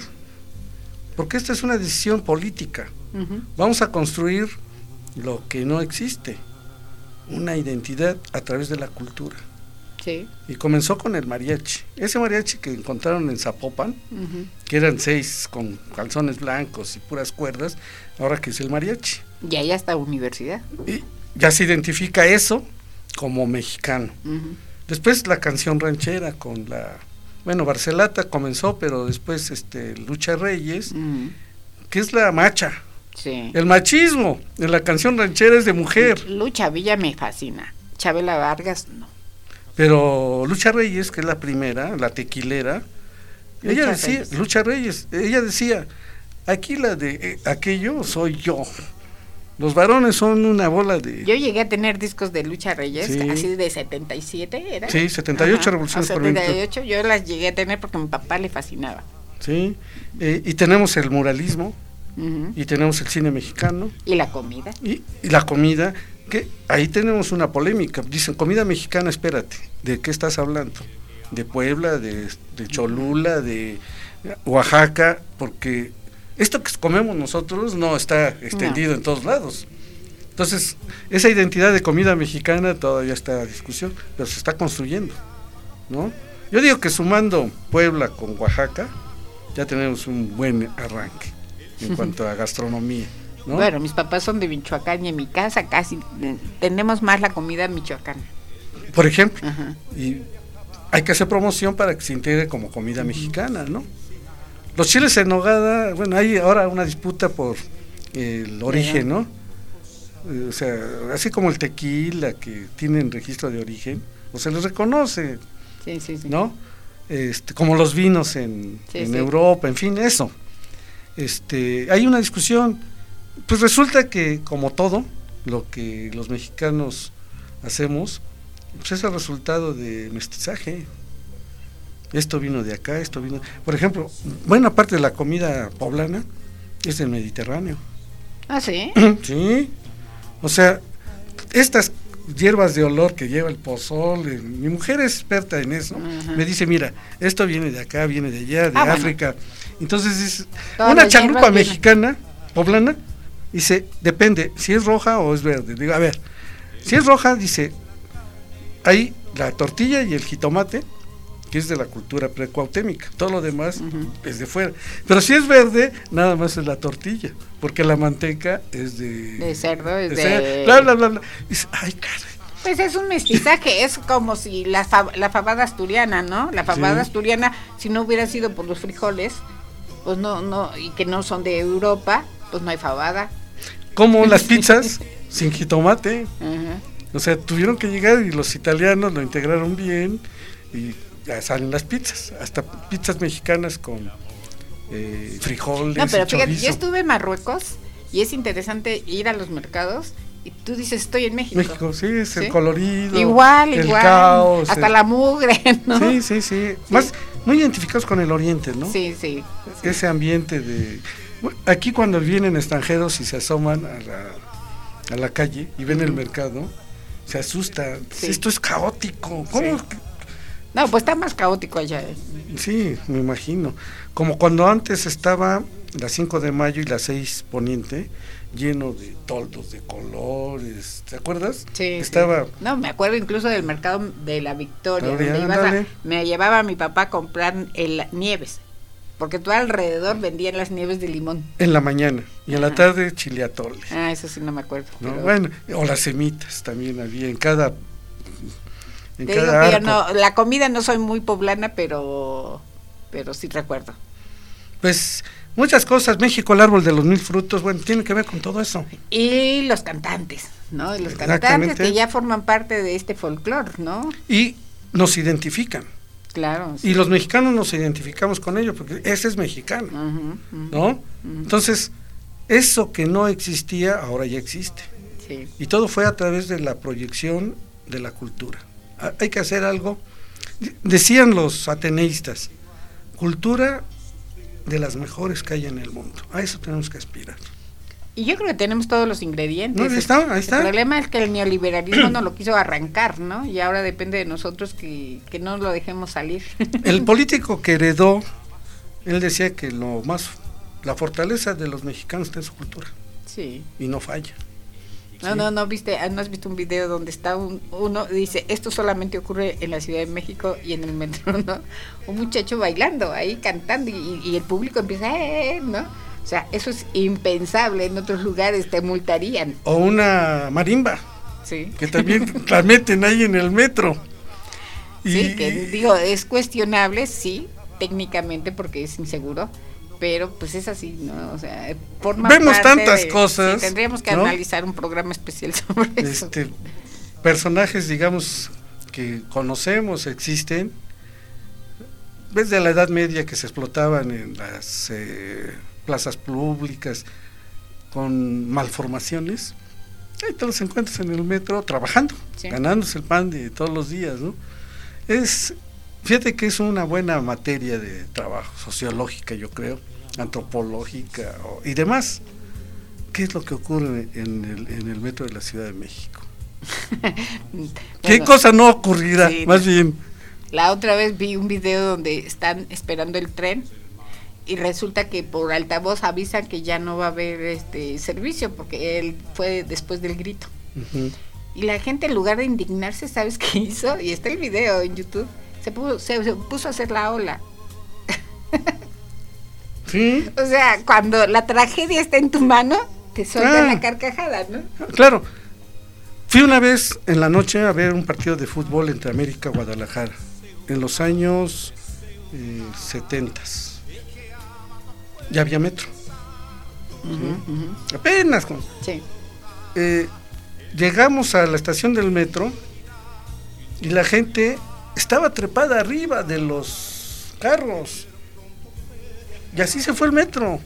porque esta es una decisión política, uh-huh. vamos a construir lo que no existe, una identidad a través de la cultura. Sí. Y comenzó con el mariachi, ese mariachi que encontraron en Zapopan, uh-huh. que eran seis con calzones blancos y puras cuerdas, ahora que es el mariachi. Y ahí hasta universidad. Y ya se identifica eso como mexicano. Uh-huh. Después la canción ranchera con la, bueno, Barcelata comenzó, pero después este Lucha Reyes, uh-huh. que es la macha. Sí. El machismo en la canción ranchera es de mujer. Lucha Villa me fascina, Chabela Vargas no. Pero Lucha Reyes, que es la primera, la tequilera, Lucha ella decía, Reyes. Lucha Reyes, ella decía, aquí la de eh, aquello soy yo. Los varones son una bola de... Yo llegué a tener discos de Lucha Reyes, sí. así de setenta y siete, ¿era? Sí, setenta y ocho revoluciones por minuto. setenta y ocho, yo las llegué a tener porque a mi papá le fascinaba. Sí, eh, y tenemos el muralismo, uh-huh. y tenemos el cine mexicano. Y la comida. Y, y la comida... que ahí tenemos una polémica, dicen comida mexicana, espérate, ¿de qué estás hablando? De Puebla, de, de Cholula, de Oaxaca, porque esto que comemos nosotros no está extendido no. en todos lados. Entonces, esa identidad de comida mexicana todavía está a discusión, pero se está construyendo, ¿no? Yo digo que sumando Puebla con Oaxaca, ya tenemos un buen arranque en cuanto a gastronomía. ¿No? Bueno, mis papás son de Michoacán y en mi casa casi eh, tenemos más la comida michoacana. Por ejemplo, uh-huh. y hay que hacer promoción para que se integre como comida uh-huh. mexicana, ¿no? Los chiles en nogada, bueno, hay ahora una disputa por eh, el origen, ¿no? Eh, o sea, así como el tequila, que tienen registro de origen, o se les reconoce, sí, sí, sí. ¿no? Este, como los vinos en, sí, en sí. Europa, en fin, eso. Este, hay una discusión. Pues resulta que, como todo lo que los mexicanos hacemos, pues es el resultado de mestizaje. Esto vino de acá, esto vino... Por ejemplo, buena parte de la comida poblana es del Mediterráneo. ¿Ah, sí? Sí. O sea, estas hierbas de olor que lleva el pozole, mi mujer es experta en eso, uh-huh. me dice, mira, esto viene de acá, viene de allá, de ah, África. Bueno. Entonces es Todas una chalupa mexicana, viene. poblana, dice, depende, si es roja o es verde. Digo, a ver, si es roja, dice, hay la tortilla y el jitomate, que es de la cultura precuautémica, todo lo demás uh-huh. es de fuera. Pero si es verde, nada más es la tortilla, porque la manteca es de... De cerdo, es de... de bla, bla, bla, bla. Dice, ay, caray. Pues es un mestizaje, es como si la, fa- la fabada asturiana, ¿no? La fabada sí. asturiana, si no hubiera sido por los frijoles, pues no, no, y que no son de Europa, pues no hay fabada. Como las pizzas sin jitomate. Uh-huh. O sea, tuvieron que llegar y los italianos lo integraron bien y ya salen las pizzas, hasta pizzas mexicanas con eh, frijoles. No, pero y fíjate, chorizo. yo estuve en Marruecos y es interesante ir a los mercados y tú dices, estoy en México. México, sí, es ¿sí? el colorido, igual, el igual, caos. hasta el... la mugre, ¿no? Sí, sí, sí, sí. Más, muy identificados con el oriente, ¿no? Sí, sí. sí. Ese ambiente de... Aquí cuando vienen extranjeros y se asoman a la, a la calle y ven uh-huh. el mercado, se asustan. Sí. Esto es caótico. ¿Cómo? Sí. No, pues está más caótico allá. ¿eh? Sí, me imagino. Como cuando antes estaba la cinco de mayo y la seis poniente, lleno de toldos de colores, ¿te acuerdas? Sí. Estaba. Sí. No, me acuerdo incluso del mercado de la Victoria, Victoria donde ibas a, me llevaba a mi papá a comprar el nieves, porque todo alrededor vendían las nieves de limón. En la mañana y en Ajá. la tarde chile atole. Ah, eso sí no me acuerdo. ¿No? Pero... Bueno, o las semitas también había en cada. En Te cada digo que arco. No, la comida no soy muy poblana, pero pero sí recuerdo. Pues muchas cosas, México, el árbol de los mil frutos, bueno, tiene que ver con todo eso. Y los cantantes, ¿no? Y los cantantes que ya forman parte de este folclore, ¿no? Y nos identifican. Claro. Sí. Y los mexicanos nos identificamos con ellos, porque ese es mexicano, uh-huh, uh-huh, ¿no? Uh-huh. Entonces, eso que no existía, ahora ya existe. Sí. Y todo fue a través de la proyección de la cultura. Hay que hacer algo, decían los ateneístas, cultura de las mejores que hay en el mundo, a eso tenemos que aspirar. Y yo creo que tenemos todos los ingredientes. No, ahí está, ahí está. El problema es que el neoliberalismo no lo quiso arrancar, ¿no? Y ahora depende de nosotros que, que no lo dejemos salir. El político que heredó, él decía que lo más, la fortaleza de los mexicanos está en su cultura. Sí. Y no falla. No, sí. no, no viste, no has visto un video donde está un, uno, dice, esto solamente ocurre en la Ciudad de México y en el metro, ¿no? Un muchacho bailando ahí, cantando, y, y el público empieza, eh, ¿no? O sea, eso es impensable, en otros lugares te multarían. O una marimba, sí. que también la meten ahí en el metro. Y, sí, que digo, es cuestionable, sí, técnicamente porque es inseguro, pero pues es así, ¿no? O sea, forma vemos parte tantas de, cosas. Sí, tendríamos que, ¿no?, analizar un programa especial sobre eso. Este, personajes, digamos, que conocemos, existen. ¿Ves de la Edad Media que se explotaban en las eh, plazas públicas con malformaciones? Ahí te los encuentras en el metro trabajando, sí, ganándose el pan de todos los días, ¿no? Es... Fíjate que es una buena materia de trabajo, sociológica, yo creo, antropológica o, y demás. ¿Qué es lo que ocurre en el, en el metro de la Ciudad de México? Bueno, ¿qué cosa no ocurrirá? Sí, más bien. La otra vez vi un video donde están esperando el tren y resulta que por altavoz avisan que ya no va a haber este servicio porque él fue después del grito. Uh-huh. Y la gente, en lugar de indignarse, ¿sabes qué hizo? Y está el video en YouTube. Se puso, se, se puso a hacer la ola. Sí. O sea, cuando la tragedia está en tu mano, te suelta ah. la carcajada, ¿no? Claro. Fui una vez en la noche a ver un partido de fútbol entre América y Guadalajara, en los años eh, setentas. Ya había metro. Uh-huh, ¿sí? Uh-huh. Apenas. Con, sí. Eh, llegamos a la estación del metro y la gente estaba trepada arriba de los carros y así se fue el metro.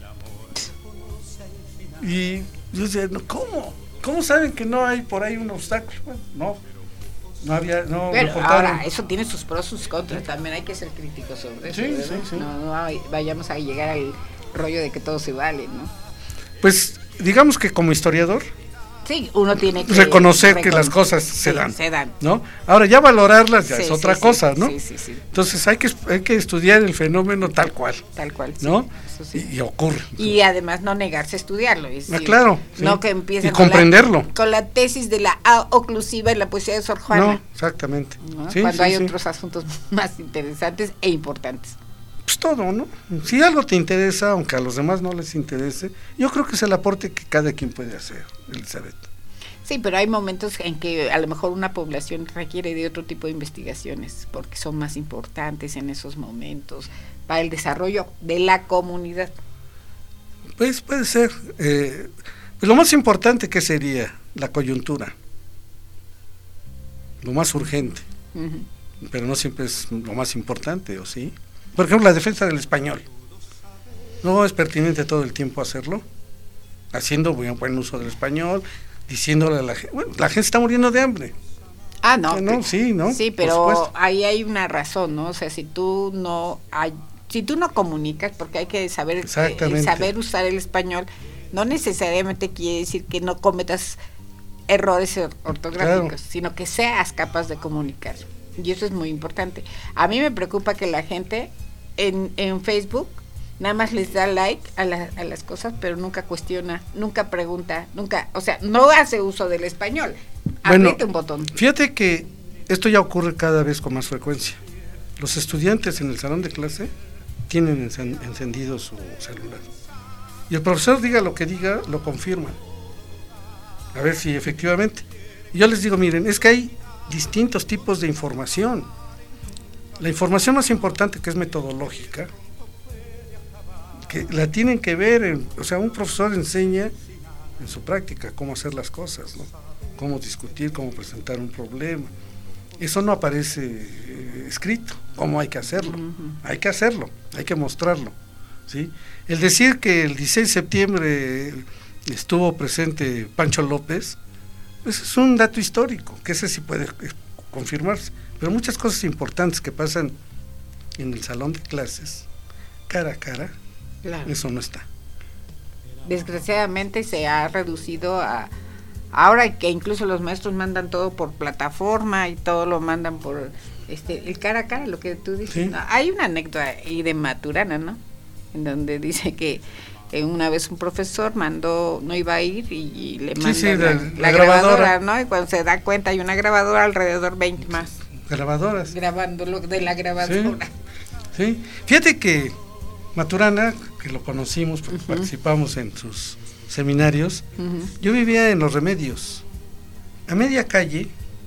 Y yo decía, no, ¿cómo? ¿Cómo saben que no hay por ahí un obstáculo? Bueno, no, no había, no. Pero ahora, eso tiene sus pros, sus contras, también hay que ser críticos sobre eso. Sí, sí, sí. No, no vayamos a llegar al rollo de que todo se vale, ¿no? Pues, digamos que como historiador, Sí, uno tiene que reconocer reconocer que las cosas se sí, dan, se dan. ¿no? Ahora ya valorarlas ya Sí, es otra sí, cosa, sí, ¿no? sí, sí, sí. Entonces hay que hay que estudiar el fenómeno tal cual, Tal cual, sí, ¿no? eso sí. Y, y ocurre. Y además no negarse a estudiarlo. Es Ah, decir, claro, sí. No que empiecen Y comprenderlo. Con la, con la tesis de la A oclusiva en la poesía de Sor Juana. No, exactamente. ¿no? Sí, Cuando sí, hay sí. otros asuntos más interesantes e importantes. Pues todo, ¿no? Si algo te interesa, aunque a los demás no les interese, yo creo que es el aporte que cada quien puede hacer, Elizabeth. Sí, pero hay momentos en que a lo mejor una población requiere de otro tipo de investigaciones, porque son más importantes en esos momentos para el desarrollo de la comunidad. Pues puede ser. Eh, lo más importante, ¿qué sería? La coyuntura. Lo más urgente. Uh-huh. Pero no siempre es lo más importante, ¿o sí? Por ejemplo, la defensa del español. ¿No es pertinente todo el tiempo hacerlo? Haciendo buen, buen uso del español, diciéndole a la gente, bueno, la gente está muriendo de hambre. Ah, no. No, no, sí, ¿no? Sí, Por pero supuesto. ahí hay una razón, ¿no? O sea, si tú no hay, si tú no comunicas, porque hay que saber eh, Exactamente. saber usar el español, no necesariamente quiere decir que no cometas errores or- ortográficos, Claro. sino que seas capaz de comunicar. Y eso es muy importante. A mí me preocupa que la gente en, en Facebook nada más les da like a, la, a las cosas, pero nunca cuestiona, nunca pregunta, nunca, o sea, no hace uso del español. Bueno, Aprieta un botón. fíjate que esto ya ocurre cada vez con más frecuencia. Los estudiantes en el salón de clase tienen encen- encendido su celular. Y el profesor, diga lo que diga, lo confirman. A ver si efectivamente. Y yo les digo, miren, es que hay distintos tipos de información. La información más importante, que es metodológica, que la tienen que ver, en, o sea, un profesor enseña en su práctica cómo hacer las cosas, ¿no? Cómo discutir, cómo presentar un problema. Eso no aparece eh, escrito, cómo hay que hacerlo. Uh-huh. Hay que hacerlo, hay que mostrarlo, ¿sí? El decir que el dieciséis de septiembre estuvo presente Pancho López, pues es un dato histórico, que ese sí puede confirmarse, pero muchas cosas importantes que pasan en el salón de clases, cara a cara, claro. Eso no está. Desgraciadamente se ha reducido a, ahora que incluso los maestros mandan todo por plataforma y todo lo mandan por este el cara a cara, lo que tú dices. Sí. ¿No? Hay una anécdota ahí de Maturana, ¿no? En donde dice que eh, una vez un profesor mandó, no iba a ir y, y le mandó sí, sí, la, la, la, la grabadora, grabadora, ¿no? Y cuando se da cuenta hay una grabadora, alrededor veinte más. Grabadoras. Grabando lo de la grabadora. Sí, sí. Fíjate que Maturana, que lo conocimos porque uh-huh. participamos en sus seminarios, uh-huh. yo vivía en Los Remedios, a media calle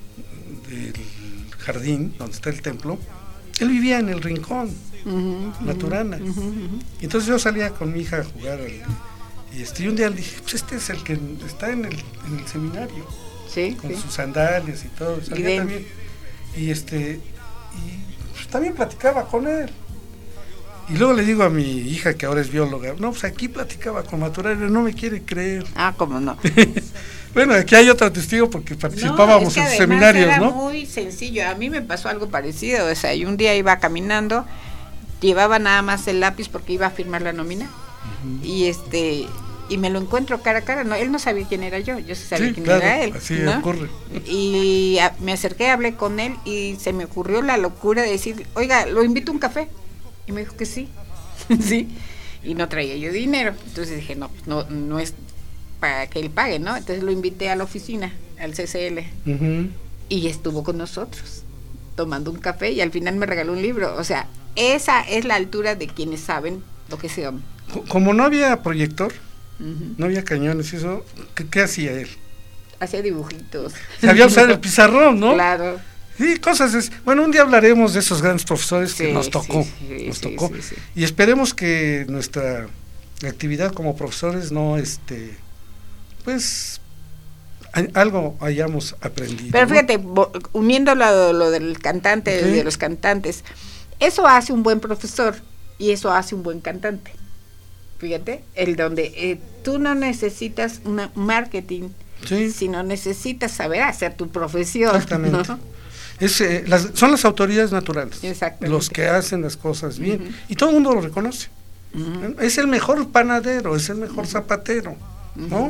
del jardín donde está el templo. Él vivía en el rincón, uh-huh, Maturana. Uh-huh, uh-huh. Y entonces yo salía con mi hija a jugar al, y, este, y un día le dije, pues este es el que está en el, en el seminario, sí, con sí. sus sandalias y todo, y también, y este y pues, también platicaba con él. Y luego le digo a mi hija, que ahora es bióloga, no, pues aquí platicaba con Maturana, no me quiere creer. Ah, cómo no. Bueno, aquí hay otro testigo porque participábamos no, es que en seminarios, era ¿no? Muy sencillo, a mí me pasó algo parecido, o sea, yo un día iba caminando, llevaba nada más el lápiz porque iba a firmar la nómina, uh-huh. y este y me lo encuentro cara a cara, no, él no sabía quién era yo, yo sí sabía sí, quién claro, era él. Así ¿no? ocurre. Y a, me acerqué, hablé con él y se me ocurrió la locura de decir, oiga, lo invito a un café. Y me dijo que sí, sí, y no traía yo dinero, entonces dije, no, no, no es para que él pague, ¿no? Entonces lo invité a la oficina, al C C L, uh-huh. y estuvo con nosotros, tomando un café, y al final me regaló un libro. O sea, esa es la altura de quienes saben lo que son. Como no había proyector, uh-huh. no había cañones, eso, ¿qué, qué hacía él? Hacía dibujitos. Sabía usar el pizarrón, ¿no? Claro. Sí, cosas es, bueno, un día hablaremos de esos grandes profesores sí, que nos tocó, sí, sí, nos sí, tocó, sí, sí. Y esperemos que nuestra actividad como profesores no, este, pues, algo hayamos aprendido. Pero ¿no? fíjate, uniéndolo a lo del cantante, okay. de los cantantes, eso hace un buen profesor y eso hace un buen cantante. Fíjate, el donde eh, tú no necesitas un marketing, sí. sino necesitas saber hacer tu profesión. Exactamente. ¿no? Es, eh, las, son las autoridades naturales los que hacen las cosas bien, uh-huh. y todo el mundo lo reconoce. Uh-huh. Es el mejor panadero, es el mejor uh-huh. zapatero, ¿no?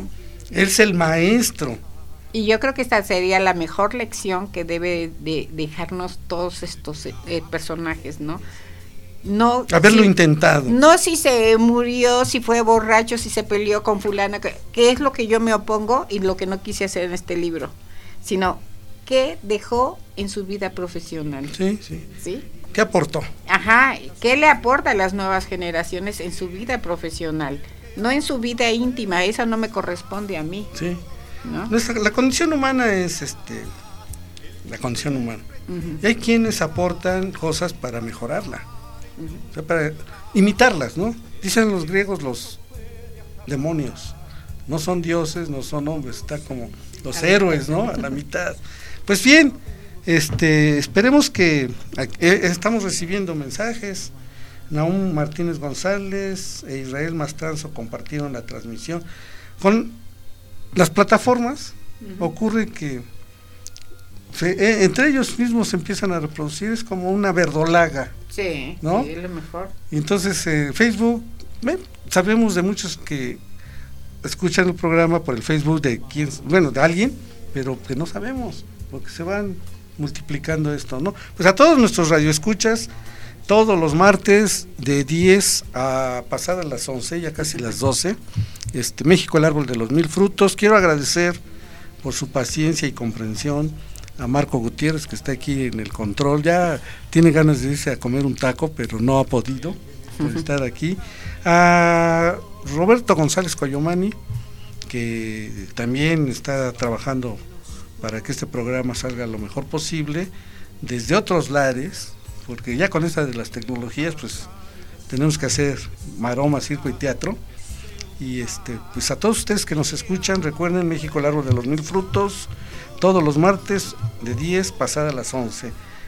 Él es el maestro. Y yo creo que esta sería la mejor lección que debe de dejarnos todos estos eh, personajes, ¿no? No haberlo si, intentado. No si se murió, si fue borracho, si se peleó con fulana, que, que es lo que yo me opongo y lo que no quise hacer en este libro, sino qué dejó en su vida profesional. Sí, sí. ¿Sí? ¿Qué aportó? Ajá, ¿qué le aporta a las nuevas generaciones en su vida profesional? No en su vida íntima, esa no me corresponde a mí. Sí. ¿No? Nuestra, la condición humana es este la condición humana. Uh-huh. Y hay quienes aportan cosas para mejorarla. Uh-huh. O sea, para imitarlas, ¿no? Dicen los griegos los demonios. No son dioses, no son hombres, están como los a héroes, ¿no? A la mitad. Pues bien, este esperemos que eh, estamos recibiendo mensajes. Naum Martínez González e Israel Mastranzo compartieron la transmisión. Con las plataformas uh-huh. ocurre que se, eh, entre ellos mismos se empiezan a reproducir, es como una verdolaga. Sí, ¿no? Sí, es lo mejor. Y entonces eh, Facebook, eh, sabemos de muchos que escuchan el programa por el Facebook de quien, bueno, de alguien, pero que no sabemos, porque se van multiplicando esto, ¿no? Pues a todos nuestros radioescuchas, todos los martes de diez a pasadas las once, ya casi las doce, este México, el árbol de los mil frutos. Quiero agradecer por su paciencia y comprensión a Marco Gutiérrez, que está aquí en el control. Ya tiene ganas de irse a comer un taco, pero no ha podido por uh-huh. estar aquí. A Roberto González Coyomani, que también está trabajando para que este programa salga lo mejor posible desde otros lares, porque ya con esta de las tecnologías pues tenemos que hacer maroma, circo y teatro. Y este pues a todos ustedes que nos escuchan, recuerden México, el árbol de los mil frutos, todos los martes de diez pasadas las once.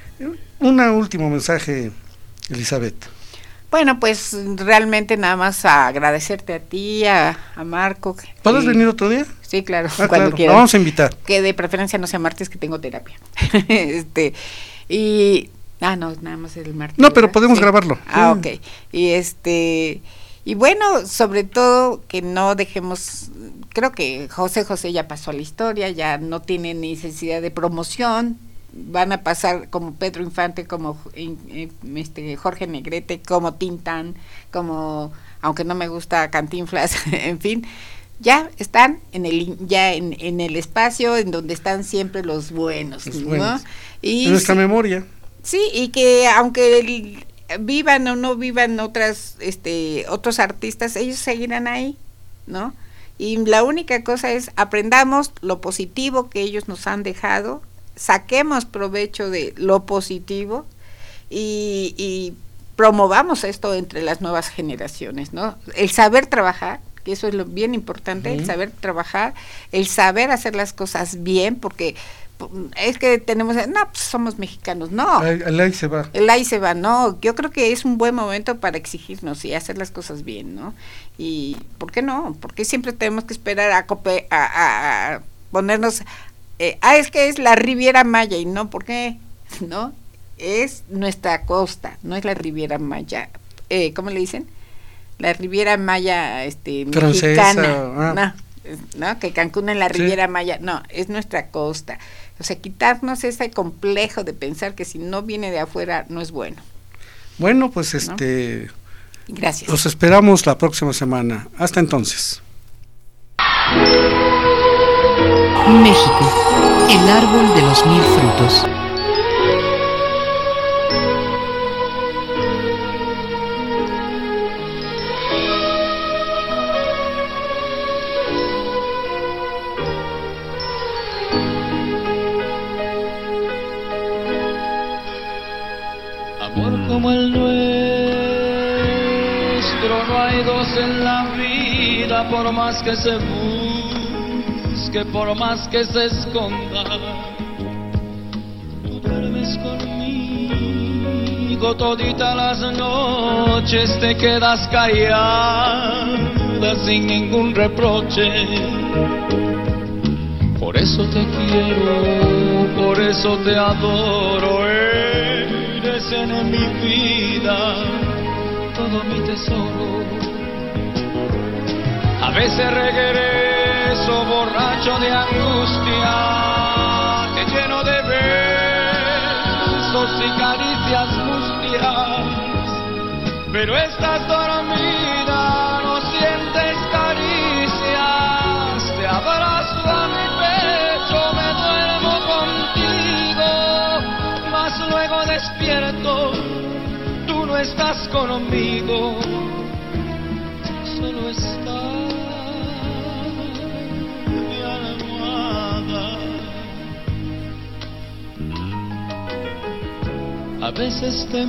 Un último mensaje, Elizabeth. Bueno, pues realmente nada más a agradecerte a ti, a, a Marco. ¿Puedes y... venir otro día? Sí, claro, ah, cuando claro. quieras. Vamos a invitar. Que de preferencia no sea martes, que tengo terapia. este y ah no, nada más el martes. No, pero ¿verdad? podemos sí. grabarlo. Ah, sí. ok. Y este y bueno, sobre todo que no dejemos, creo que José José ya pasó a la historia, ya no tiene necesidad de promoción. Van a pasar como Pedro Infante, como este Jorge Negrete, como Tintán, como, aunque no me gusta Cantinflas, en fin, ya están en el ya en, en el espacio en donde están siempre los buenos, los ¿no? buenos. Y en nuestra sí, memoria. Sí, y que aunque el, vivan o no vivan otras este otros artistas, ellos seguirán ahí, ¿no? Y la única cosa es aprendamos lo positivo que ellos nos han dejado, saquemos provecho de lo positivo y, y promovamos esto entre las nuevas generaciones, ¿no? El saber trabajar, que eso es lo bien importante, uh-huh. el saber trabajar, el saber hacer las cosas bien, porque es que tenemos, no, pues somos mexicanos, no. El, el ahí se va. El ahí se va, no. Yo creo que es un buen momento para exigirnos y hacer las cosas bien, ¿no? Y, ¿por qué no? Porque siempre tenemos que esperar a, cope, a, a, a ponernos... Eh, ah, es que es la Riviera Maya, y no, ¿por qué? ¿No? Es nuestra costa, no es la Riviera Maya. Eh, ¿Cómo le dicen? La Riviera Maya este, francesa, mexicana. ah. No, no, que Cancún en la Riviera sí. Maya. No, es nuestra costa. O sea, quitarnos ese complejo de pensar que si no viene de afuera no es bueno. Bueno, pues este... ¿no? Gracias. Los esperamos la próxima semana. Hasta entonces. México, el árbol de los mil frutos. Amor como el nuestro, no hay dos en la vida, por más que se busque, por más que se esconda. Tú duermes conmigo todita las noches, te quedas callada sin ningún reproche. Por eso te quiero, por eso te adoro, eres en mi vida todo mi tesoro. A veces regreso regreso borracho de angustia, te lleno de besos y caricias mustias, pero estás dormida, no sientes caricias, te abrazo a mi pecho, me duermo contigo, mas luego despierto, tú no estás conmigo, solo estás mi almohada. A veces te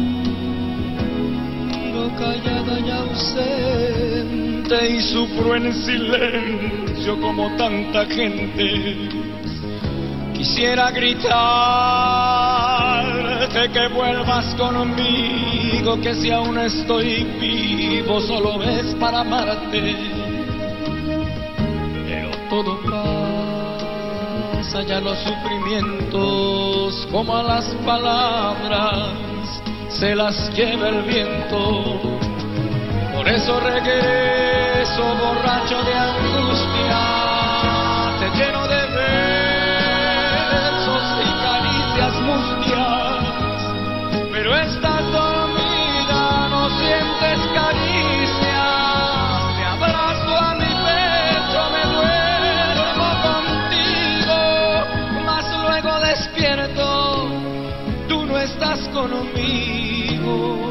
miro callada y ausente y sufro en silencio como tanta gente. Quisiera gritarte que vuelvas conmigo, que si aún estoy vivo solo es para amarte. Pero todo pasa, ya los sufrimientos como a las palabras se las lleva el viento. Por eso regreso borracho de angustia, te lleno de besos y caricias mustias, pero estás dormida, no sientes caricias, te abrazo a mi pecho, me duermo contigo, mas luego despierto, tú no estás conmigo.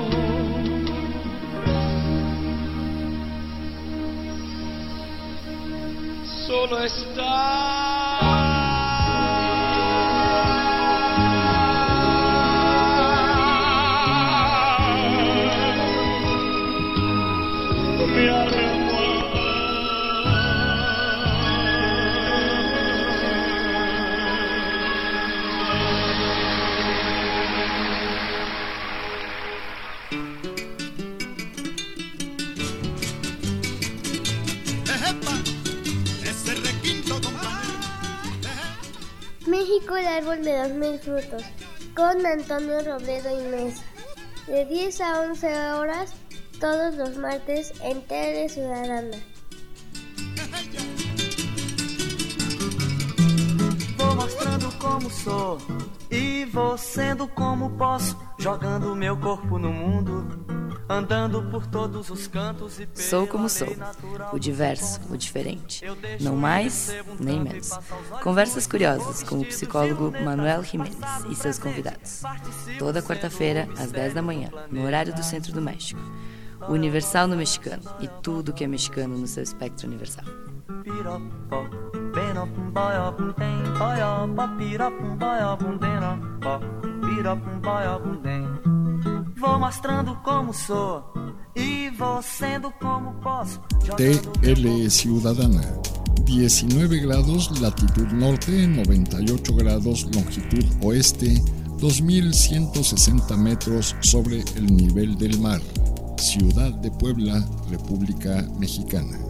Solo está mi almohada. México, el árbol de los mil frutos, con Antonio Robledo y Mesa, de diez a once horas, todos los martes en Tele Ciudadana. Vou mostrando como sou e vou sendo como posso, jogando meu corpo no mundo, andando por todos os cantos e Sou como sou, o diverso, o diferente, não mais nem menos. Conversas curiosas com o psicólogo Manuel Jiménez e seus convidados. Toda quarta-feira, às dez da manhã, no horário do Centro do México. Universal no mexicano e tudo que é mexicano no seu espectro universal. Vou mostrando como sou e vou sendo como posso. T L Ciudadana, diecinueve grados latitud norte, noventa y ocho grados longitud oeste, dos mil ciento sesenta metros sobre el nivel del mar. Ciudad de Puebla, República Mexicana.